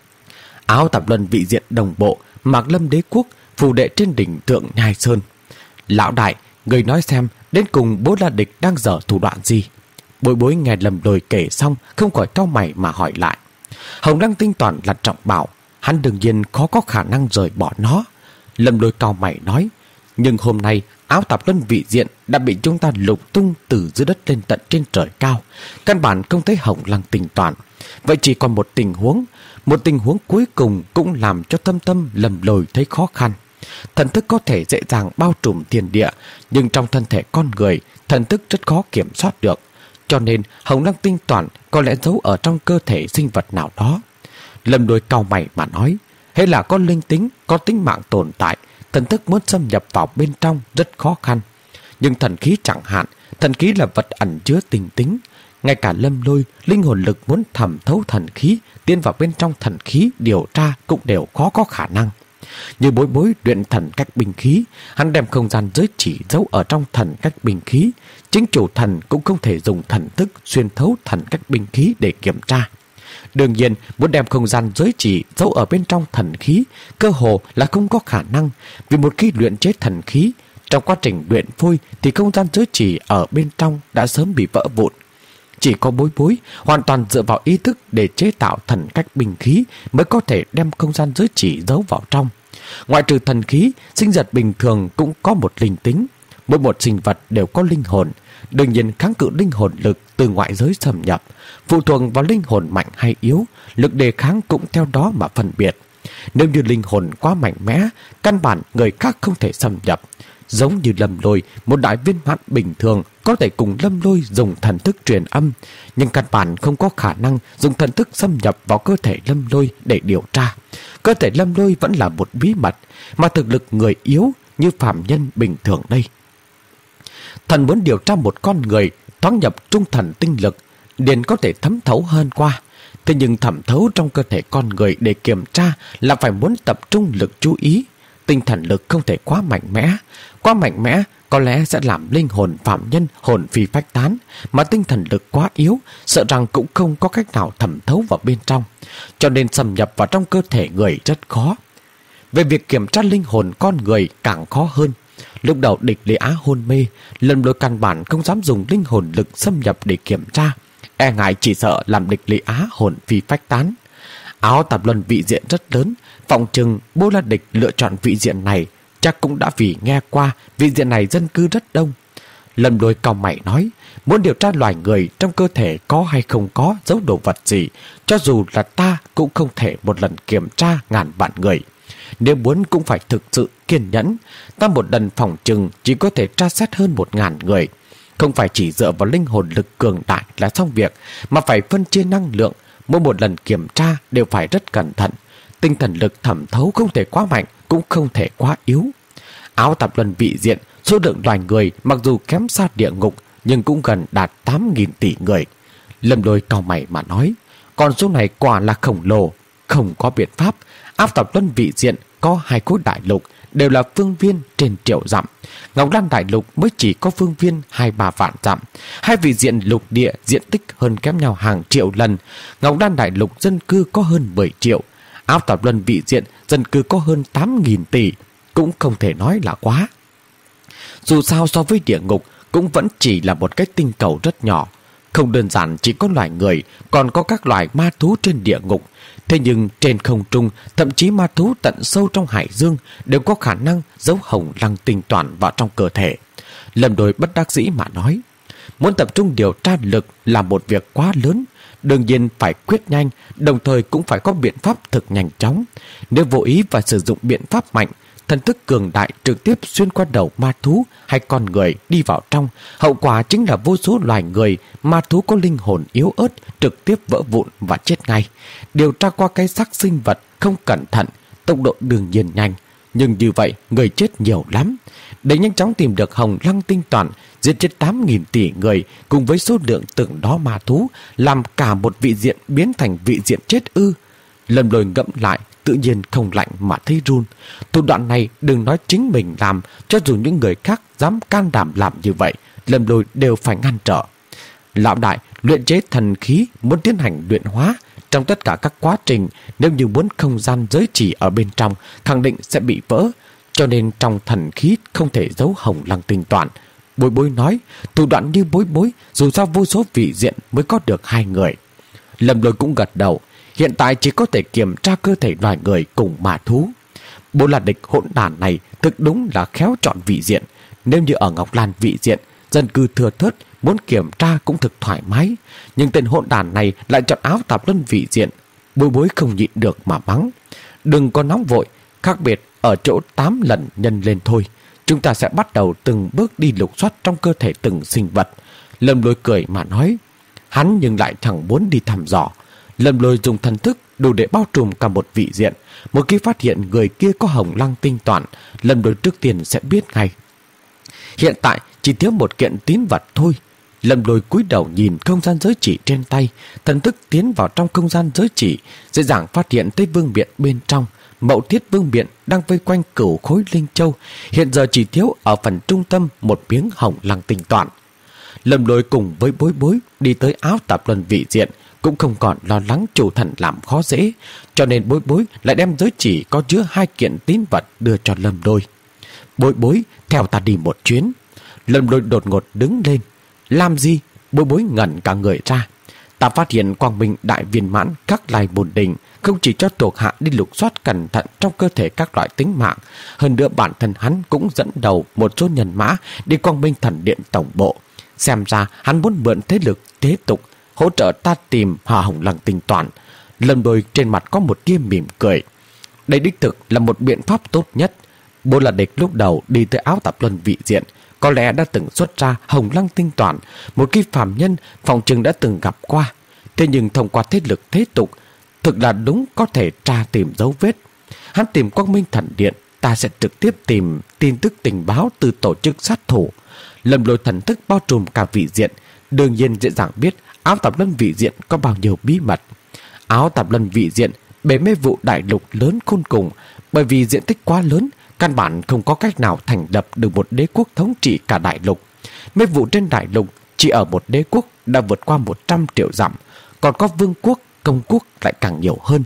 Áo Tạp Luân vị diện đồng bộ, Mạc Lâm Đế Quốc, phù đệ trên đỉnh Thượng Nhai Sơn. Lão đại, người nói xem, đến cùng Bố là địch đang dở thủ đoạn gì? Bối Bối nghe Lâm Lôi kể xong, không khỏi cau mày mà hỏi lại. Hồng Lăng Tinh Toàn là trọng bảo, hắn đương nhiên khó có khả năng rời bỏ nó. Lâm Lôi cau mày nói, nhưng hôm nay Áo Tạp Luân vị diện đã bị chúng ta lục tung từ dưới đất lên tận trên trời cao, căn bản không thấy Hồng Lăng Tinh Toàn. Vậy chỉ còn một tình huống, một tình huống cuối cùng cũng làm cho Tâm Tâm Lâm Lôi thấy khó khăn. Thần thức có thể dễ dàng bao trùm thiên địa, nhưng trong thân thể con người, thần thức rất khó kiểm soát được. Cho nên Hồng Lăng Tinh Toàn có lẽ giấu ở trong cơ thể sinh vật nào đó. Lâm Lôi cau mày mà nói, hay là có linh tính, có tính mạng tồn tại, thần thức muốn xâm nhập vào bên trong rất khó khăn. Nhưng thần khí chẳng hạn, thần khí là vật ẩn chứa tình tính. Ngay cả Lâm Lôi, linh hồn lực muốn thẩm thấu thần khí, tiến vào bên trong thần khí điều tra cũng đều khó có khả năng. Như Bối Bối luyện thần cách binh khí, hắn đem không gian giới chỉ giấu ở trong thần cách binh khí. Chính chủ thần cũng không thể dùng thần thức xuyên thấu thần cách binh khí để kiểm tra. Đương nhiên, muốn đem không gian giới chỉ giấu ở bên trong thần khí, cơ hồ là không có khả năng, vì một khi luyện chế thần khí, trong quá trình luyện phôi thì không gian giới chỉ ở bên trong đã sớm bị vỡ vụn. Chỉ có Bối Bối hoàn toàn dựa vào ý thức để chế tạo thần cách binh khí mới có thể đem không gian giới chỉ giấu vào trong. Ngoại trừ thần khí, sinh vật bình thường cũng có một linh tính. Mỗi một sinh vật đều có linh hồn. Đương nhiên kháng cự linh hồn lực từ ngoại giới xâm nhập, phụ thuộc vào linh hồn mạnh hay yếu, lực đề kháng cũng theo đó mà phân biệt. Nếu như linh hồn quá mạnh mẽ, căn bản người khác không thể xâm nhập. Giống như Lâm Lôi, một đại viên mãn bình thường có thể cùng Lâm Lôi dùng thần thức truyền âm, nhưng căn bản không có khả năng dùng thần thức xâm nhập vào cơ thể Lâm Lôi để điều tra. Cơ thể Lâm Lôi vẫn là một bí mật, mà thực lực người yếu như phàm nhân bình thường đây. Thần muốn điều tra một con người thoáng nhập trung thần tinh lực, liền có thể thấm thấu hơn qua. Thế nhưng thẩm thấu trong cơ thể con người để kiểm tra là phải muốn tập trung lực chú ý. Tinh thần lực không thể quá mạnh mẽ. Quá mạnh mẽ có lẽ sẽ làm linh hồn phạm nhân hồn phi phách tán, mà tinh thần lực quá yếu, sợ rằng cũng không có cách nào thẩm thấu vào bên trong, cho nên xâm nhập vào trong cơ thể người rất khó. Về việc kiểm tra linh hồn con người càng khó hơn. Lúc đầu Địch Lý Á hôn mê, Lâm Lôi căn bản không dám dùng linh hồn lực xâm nhập để kiểm tra, e ngại chỉ sợ làm Địch Lý Á hồn phi phách tán. Áo Tạp Luân vị diện rất lớn, phòng chừng Bố La Địch lựa chọn vị diện này chắc cũng đã vì nghe qua vị diện này dân cư rất đông. Lâm Lôi cau mày nói, muốn điều tra loài người trong cơ thể có hay không có dấu đồ vật gì, cho dù là ta cũng không thể một lần kiểm tra ngàn vạn người. Nếu muốn cũng phải thực sự kiên nhẫn. Ta một lần phòng trừng chỉ có thể tra xét hơn một ngàn người. Không phải chỉ dựa vào linh hồn lực cường đại là xong việc, mà phải phân chia năng lượng. Mỗi một lần kiểm tra đều phải rất cẩn thận. Tinh thần lực thẩm thấu không thể quá mạnh, cũng không thể quá yếu. Áo Tạp Luân vị diện, số lượng loài người mặc dù kém xa địa ngục, nhưng cũng gần đạt tám nghìn tỷ người. Lâm Lôi cau mày mà nói, con số này quả là khổng lồ. Không có biện pháp. Áo Tạp Luân vị diện có hai khối đại lục, đều là phương viên trên triệu dặm. Ngọc Lan đại lục mới chỉ có phương viên hai ba vạn dặm. Hai vị diện lục địa diện tích hơn kém nhau hàng triệu lần. Ngọc Lan đại lục dân cư có hơn mười triệu. Áo Tạp Luân vị diện dân cư có hơn tám nghìn tỷ. Cũng không thể nói là quá. Dù sao so với địa ngục cũng vẫn chỉ là một cái tinh cầu rất nhỏ. Không đơn giản chỉ có loài người, còn có các loài ma thú trên địa ngục. Thế nhưng trên không trung, thậm chí ma thú tận sâu trong hải dương đều có khả năng giấu hồng lăng tinh toàn vào trong cơ thể. Lâm Đôi bất đắc dĩ mà nói, muốn tập trung điều tra lực là một việc quá lớn. Đương nhiên phải quyết nhanh, đồng thời cũng phải có biện pháp thực nhanh chóng. Nếu vô ý và sử dụng biện pháp mạnh, thần thức cường đại trực tiếp xuyên qua đầu ma thú hay con người đi vào trong, hậu quả chính là vô số loài người, ma thú có linh hồn yếu ớt trực tiếp vỡ vụn và chết ngay. Điều tra qua cái xác sinh vật không cẩn thận, tốc độ đương nhiên nhanh, nhưng như vậy người chết nhiều lắm. Để nhanh chóng tìm được hồng lăng tinh toàn, giết chết tám nghìn tỷ người cùng với số lượng từng đó ma thú, làm cả một vị diện biến thành vị diện chết ư? Lâm Lôi ngẫm lại, tự nhiên không lạnh mà thấy run. Thủ đoạn này đừng nói chính mình làm, cho dù những người khác dám can đảm làm như vậy, Lâm Lôi đều phải ngăn trở. Lão đại, luyện chế thần khí muốn tiến hành luyện hóa, trong tất cả các quá trình, nếu như muốn không gian giới chỉ ở bên trong, khẳng định sẽ bị vỡ, cho nên trong thần khí không thể giấu hồng lăng tinh toàn. Bối Bối nói, thủ đoạn như Bối Bối dù sao vô số vị diện mới có được hai người. Lâm Lôi cũng gật đầu. Hiện tại chỉ có thể kiểm tra cơ thể loài người cùng ma thú. Bố là địch hỗn đản này thực đúng là khéo chọn vị diện. Nếu như ở Ngọc Lan vị diện, dân cư thừa thớt, muốn kiểm tra cũng thực thoải mái. Nhưng tên hỗn đản này lại chọn Áo Tạp Luân vị diện. Bối Bối không nhịn được mà mắng. Đừng có nóng vội, khác biệt ở chỗ tám lần nhân lên thôi. Chúng ta sẽ bắt đầu từng bước đi lục soát trong cơ thể từng sinh vật. Lâm Lôi cười mà nói. Hắn nhưng lại chẳng muốn đi thăm dò. Lâm Lôi dùng thần thức đủ để bao trùm cả một vị diện. Một khi phát hiện người kia có hồng lăng tinh toàn, Lâm Lôi trước tiên sẽ biết ngay. Hiện tại chỉ thiếu một kiện tín vật thôi. Lâm Lôi cúi đầu nhìn không gian giới chỉ trên tay, thần thức tiến vào trong không gian giới chỉ, dễ dàng phát hiện thấy vương miện bên trong. Mậu Thiết vương miện đang vây quanh cửu khối linh châu, hiện giờ chỉ thiếu ở phần trung tâm một miếng hồng lăng tinh toàn. Lâm Lôi cùng với Bối Bối đi tới Áo Tạp Luân vị diện, cũng không còn lo lắng chủ thần làm khó dễ, cho nên Bối Bối lại đem giới chỉ có chứa hai kiện tín vật đưa cho Lâm Lôi. Bối Bối, theo ta đi một chuyến. Lâm Lôi đột ngột đứng lên. Làm gì? Bối Bối ngẩn cả người ra. Ta phát hiện quang minh đại viên mãn các lai bồn đình không chỉ cho thuộc hạ đi lục soát cẩn thận trong cơ thể các loại tính mạng, hơn nữa bản thân hắn cũng dẫn đầu một số nhân mã đi quang minh thần điện tổng bộ. Xem ra hắn muốn mượn thế lực thế tục hỗ trợ ta tìm Hà Hồng Lăng tinh toàn. Lâm Lôi trên mặt có một tia mỉm cười. Đây đích thực là một biện pháp tốt nhất. Bố là địch lúc đầu đi tới Áo Tạp Luân vị diện, có lẽ đã từng xuất ra Hồng Lăng tinh toàn, một khi phàm nhân phòng trừng đã từng gặp qua. Thế nhưng thông qua thế lực thế tục, thực là đúng có thể tra tìm dấu vết. Hắn tìm Quang Minh Thần Điện, ta sẽ trực tiếp tìm tin tức tình báo từ tổ chức sát thủ. Lâm Lôi thần thức bao trùm cả vị diện, đương nhiên dễ dàng biết Áo Tạp Luân vị diện có bao nhiêu bí mật. Áo Tạp Luân vị diện bề mê vụ đại lục lớn khôn cùng, bởi vì diện tích quá lớn, căn bản không có cách nào thành lập được một đế quốc thống trị cả đại lục. Mê vụ trên đại lục chỉ ở một đế quốc đã vượt qua một trăm triệu dặm, còn có vương quốc, công quốc lại càng nhiều hơn.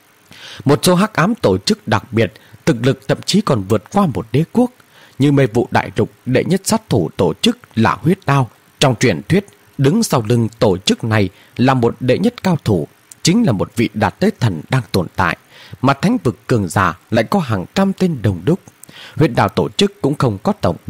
Một số hắc ám tổ chức đặc biệt, thực lực thậm chí còn vượt qua một đế quốc. Như mê vụ đại lục đệ nhất sát thủ tổ chức là Huyết Đao. Trong truyền thuyết, đứng sau lưng tổ chức này là một đệ nhất cao thủ, chính là một vị đạt tới thần đang tồn tại, mà thánh vực cường giả lại có hàng trăm tên đồng đúc. Huyết Đao tổ chức cũng không có tổng bộ,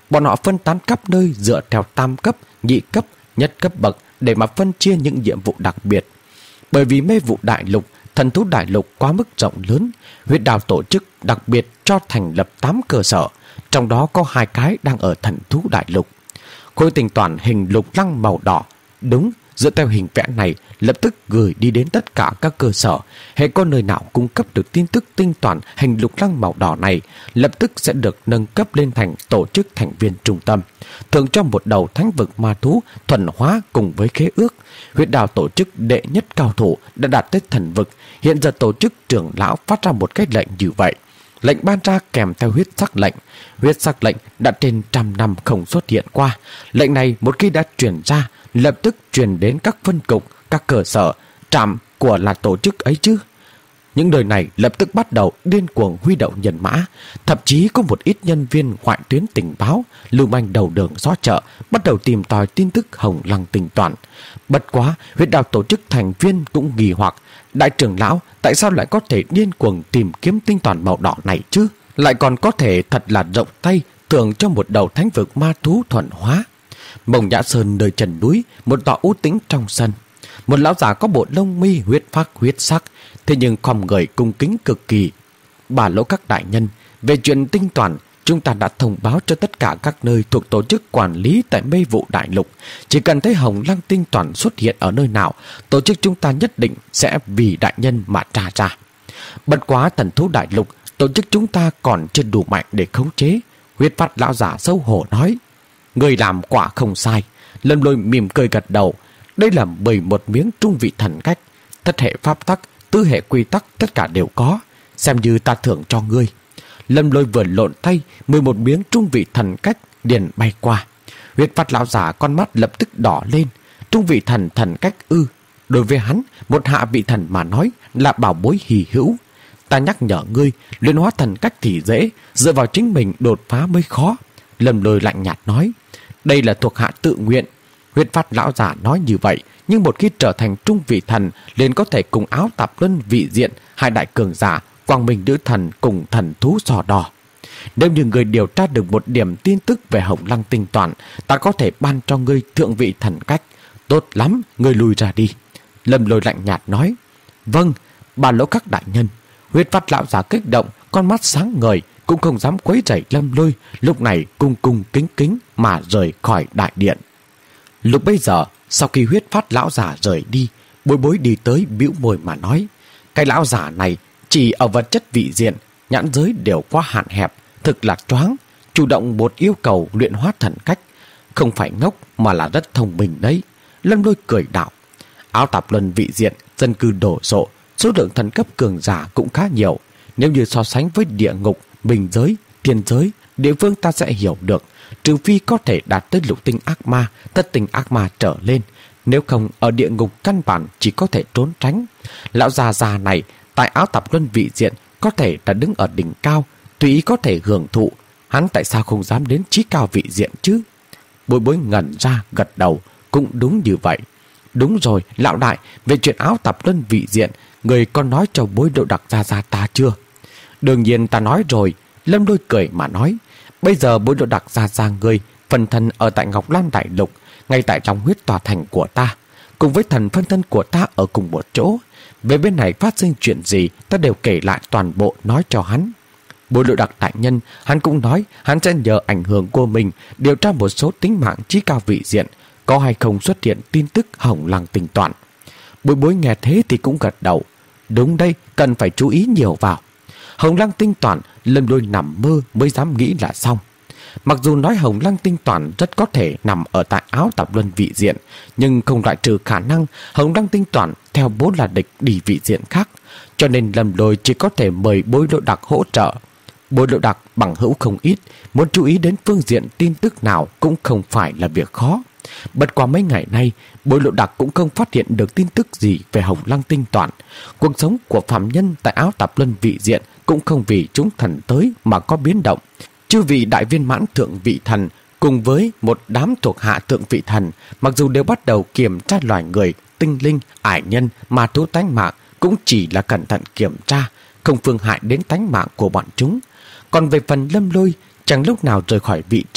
Bọn họ phân tán khắp nơi dựa theo tam cấp, nhị cấp, nhất cấp bậc để mà phân chia những nhiệm vụ đặc biệt. Bởi vì mê vụ đại lục, thần thú đại lục quá mức rộng lớn, huyết đao tổ chức đặc biệt cho thành lập tám cơ sở, trong đó có hai cái đang ở thần thú đại lục. Khối tinh toàn hình lục lăng màu đỏ, đúng, dựa theo hình vẽ này lập tức gửi đi đến tất cả các cơ sở. Hệ có nơi nào cung cấp được tin tức tinh toàn hình lục lăng màu đỏ này, lập tức sẽ được nâng cấp lên thành tổ chức thành viên trung tâm, thường cho một đầu thánh vực ma thú thuần hóa cùng với khế ước. Huyết đao tổ chức đệ nhất cao thủ đã đạt tới thần vực. Hiện giờ tổ chức trưởng lão phát ra một cái lệnh như vậy. Lệnh ban ra kèm theo huyết sắc lệnh. Huyết sắc lệnh đã trên trăm năm không xuất hiện qua. Lệnh này một khi đã truyền ra, lập tức truyền đến các phân cục, các cơ sở, trạm của là tổ chức ấy chứ. Những đời này lập tức bắt đầu điên cuồng huy động nhân mã, thậm chí có một ít nhân viên ngoại tuyến tình báo, lưu manh đầu đường xó chợ, bắt đầu tìm tòi tin tức Hồng Lăng tinh toàn. Bất quá, huyết đao tổ chức thành viên cũng nghi hoặc, đại trưởng lão tại sao lại có thể điên cuồng tìm kiếm tinh toàn màu đỏ này chứ? Lại còn có thể thật là rộng tay thưởng cho một đầu thánh vực ma thú thuần hóa. Mông Nhã Sơn nơi trần núi, một tọa u tĩnh trong sân. Một lão già có bộ lông mi huyết phác huyết sắc, thế nhưng khom người cung kính cực kỳ. Bà Lỗ các đại nhân, về chuyện tinh toàn, chúng ta đã thông báo cho tất cả các nơi thuộc tổ chức quản lý tại mê vụ đại lục. Chỉ cần thấy Hồng Lăng tinh toàn xuất hiện ở nơi nào, tổ chức chúng ta nhất định sẽ vì đại nhân mà tra ra. Bất quá thần thú đại lục, tổ chức chúng ta còn chưa đủ mạnh để khống chế. Huyết phát lão giả xấu hổ nói. Người làm quả không sai. Lâm Lôi mỉm cười gật đầu. Đây là mười một miếng trung vị thần cách, thất hệ pháp tắc, tứ hệ quy tắc tất cả đều có, xem như ta thưởng cho ngươi. Lâm Lôi vừa lộn tay, mười một miếng trung vị thần cách điền bay qua. Huyết phát lão giả con mắt lập tức đỏ lên. Trung vị thần thần cách ư? Đối với hắn, một hạ vị thần mà nói là bảo bối hì hữu. Ta nhắc nhở ngươi, luyện hóa thần cách thì dễ, dựa vào chính mình đột phá mới khó. Lâm Lôi lạnh nhạt nói. Đây là thuộc hạ tự nguyện. Huyết phát lão giả nói như vậy, nhưng một khi trở thành trung vị thần, liền có thể cùng Áo Tạp Luân vị diện, hai đại cường giả, Quang Minh nữ thần cùng thần thú sò đỏ. Nếu như người điều tra được một điểm tin tức về Hồng Lăng tinh toàn, ta có thể ban cho ngươi thượng vị thần cách. Tốt lắm, ngươi lùi ra đi. Lâm Lôi lạnh nhạt nói. Vâng, Bà Lỗ các đại nhân. Huyết phát lão giả kích động, con mắt sáng ngời, cũng không dám quấy rầy Lâm Lôi, lúc này cung cung kính kính mà rời khỏi đại điện. Lúc bây giờ, sau khi huyết phát lão giả rời đi, Bối Bối đi tới bĩu môi mà nói. Cái lão giả này chỉ ở vật chất vị diện, nhãn giới đều quá hạn hẹp, thực là choáng, chủ động một yêu cầu luyện hóa thần cách. Không phải ngốc mà là rất thông minh đấy. Lâm Lôi cười đạo. Áo Tạp Luân vị diện, dân cư đổ sộ, số lượng thần cấp cường giả cũng khá nhiều. Nếu như so sánh với địa ngục, bình giới, thiên giới, địa phương ta sẽ hiểu được. Trừ phi có thể đạt tới lục tinh ác ma, thất tinh ác ma trở lên. Nếu không, ở địa ngục căn bản chỉ có thể trốn tránh. Lão già già này tại Áo Tạp Luân vị diện có thể đã đứng ở đỉnh cao, tùy ý có thể hưởng thụ. Hắn tại sao không dám đến chí cao vị diện chứ? Bối Bối ngẩn ra gật đầu. Cũng đúng như vậy. Đúng rồi, lão đại, về chuyện Áo Tạp Luân vị diện, người còn nói cho Bối Độ Đặc ra ra ta chưa? Đương nhiên ta nói rồi. Lâm Lôi cười mà nói. Bây giờ Bối Độ Đặc ra ra người phần thân ở tại Ngọc Lan Đại Lục, ngay tại trong huyết tòa thành của ta, cùng với thần phân thân của ta ở cùng một chỗ. Về bên này phát sinh chuyện gì, ta đều kể lại toàn bộ nói cho hắn. Bối Độ Đặc đại nhân, hắn cũng nói hắn sẽ nhờ ảnh hưởng của mình điều tra một số tính mạng chí cao vị diện, có hay không xuất hiện tin tức Hồng Lăng tinh toàn. Bối Bối nghe thế thì cũng gật đầu. Đúng đây, cần phải chú ý nhiều vào. Hồng Lăng tinh toàn, Lâm Lôi nằm mơ mới dám nghĩ là xong. Mặc dù nói Hồng Lăng tinh toàn rất có thể nằm ở tại Áo Tạp Luân vị diện, nhưng không loại trừ khả năng Hồng Lăng tinh toàn theo bố là địch đi vị diện khác, cho nên Lâm Lôi chỉ có thể mời Bối Độ Đặc hỗ trợ. Bối Độ Đặc bằng hữu không ít, muốn chú ý đến phương diện tin tức nào cũng không phải là việc khó. Bất qua mấy ngày nay, Bối Độ Đặc cũng không phát hiện được tin tức gì về Hồng Lăng tinh toàn. Cuộc sống của phạm nhân tại Áo Tạp Luân vị diện cũng không vì chúng thần tới mà có biến động. Chư vị đại viên mãn thượng vị thần cùng với một đám thuộc hạ thượng vị thần, mặc dù đều bắt đầu kiểm tra loài người, tinh linh, ải nhân, ma thú tánh mạng, cũng chỉ là cẩn thận kiểm tra, không phương hại đến tánh mạng của bọn chúng. Còn về phần Lâm Lôi, chẳng lúc nào rời khỏi vị trí,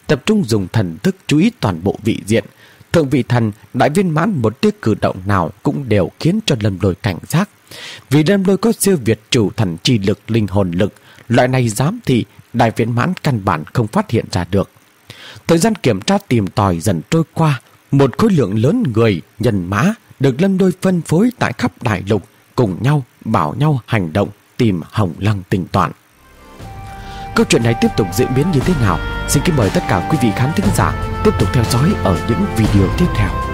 tập trung dùng thần thức chú ý toàn bộ vị diện. Thượng vị thần, đại viên mãn một tia cử động nào cũng đều khiến cho Lâm Lôi cảnh giác. Vì Lâm Lôi có siêu việt chủ thần chi lực, linh hồn lực, loại này dám thì đại viên mãn căn bản không phát hiện ra được. Thời gian kiểm tra tìm tòi dần trôi qua, một khối lượng lớn người, nhân mã được Lâm Lôi phân phối tại khắp đại lục, cùng nhau bảo nhau hành động tìm Hồng Lăng tính toán. Câu chuyện này tiếp tục diễn biến như thế nào? Xin kính mời tất cả quý vị khán thính giả tiếp tục theo dõi ở những video tiếp theo.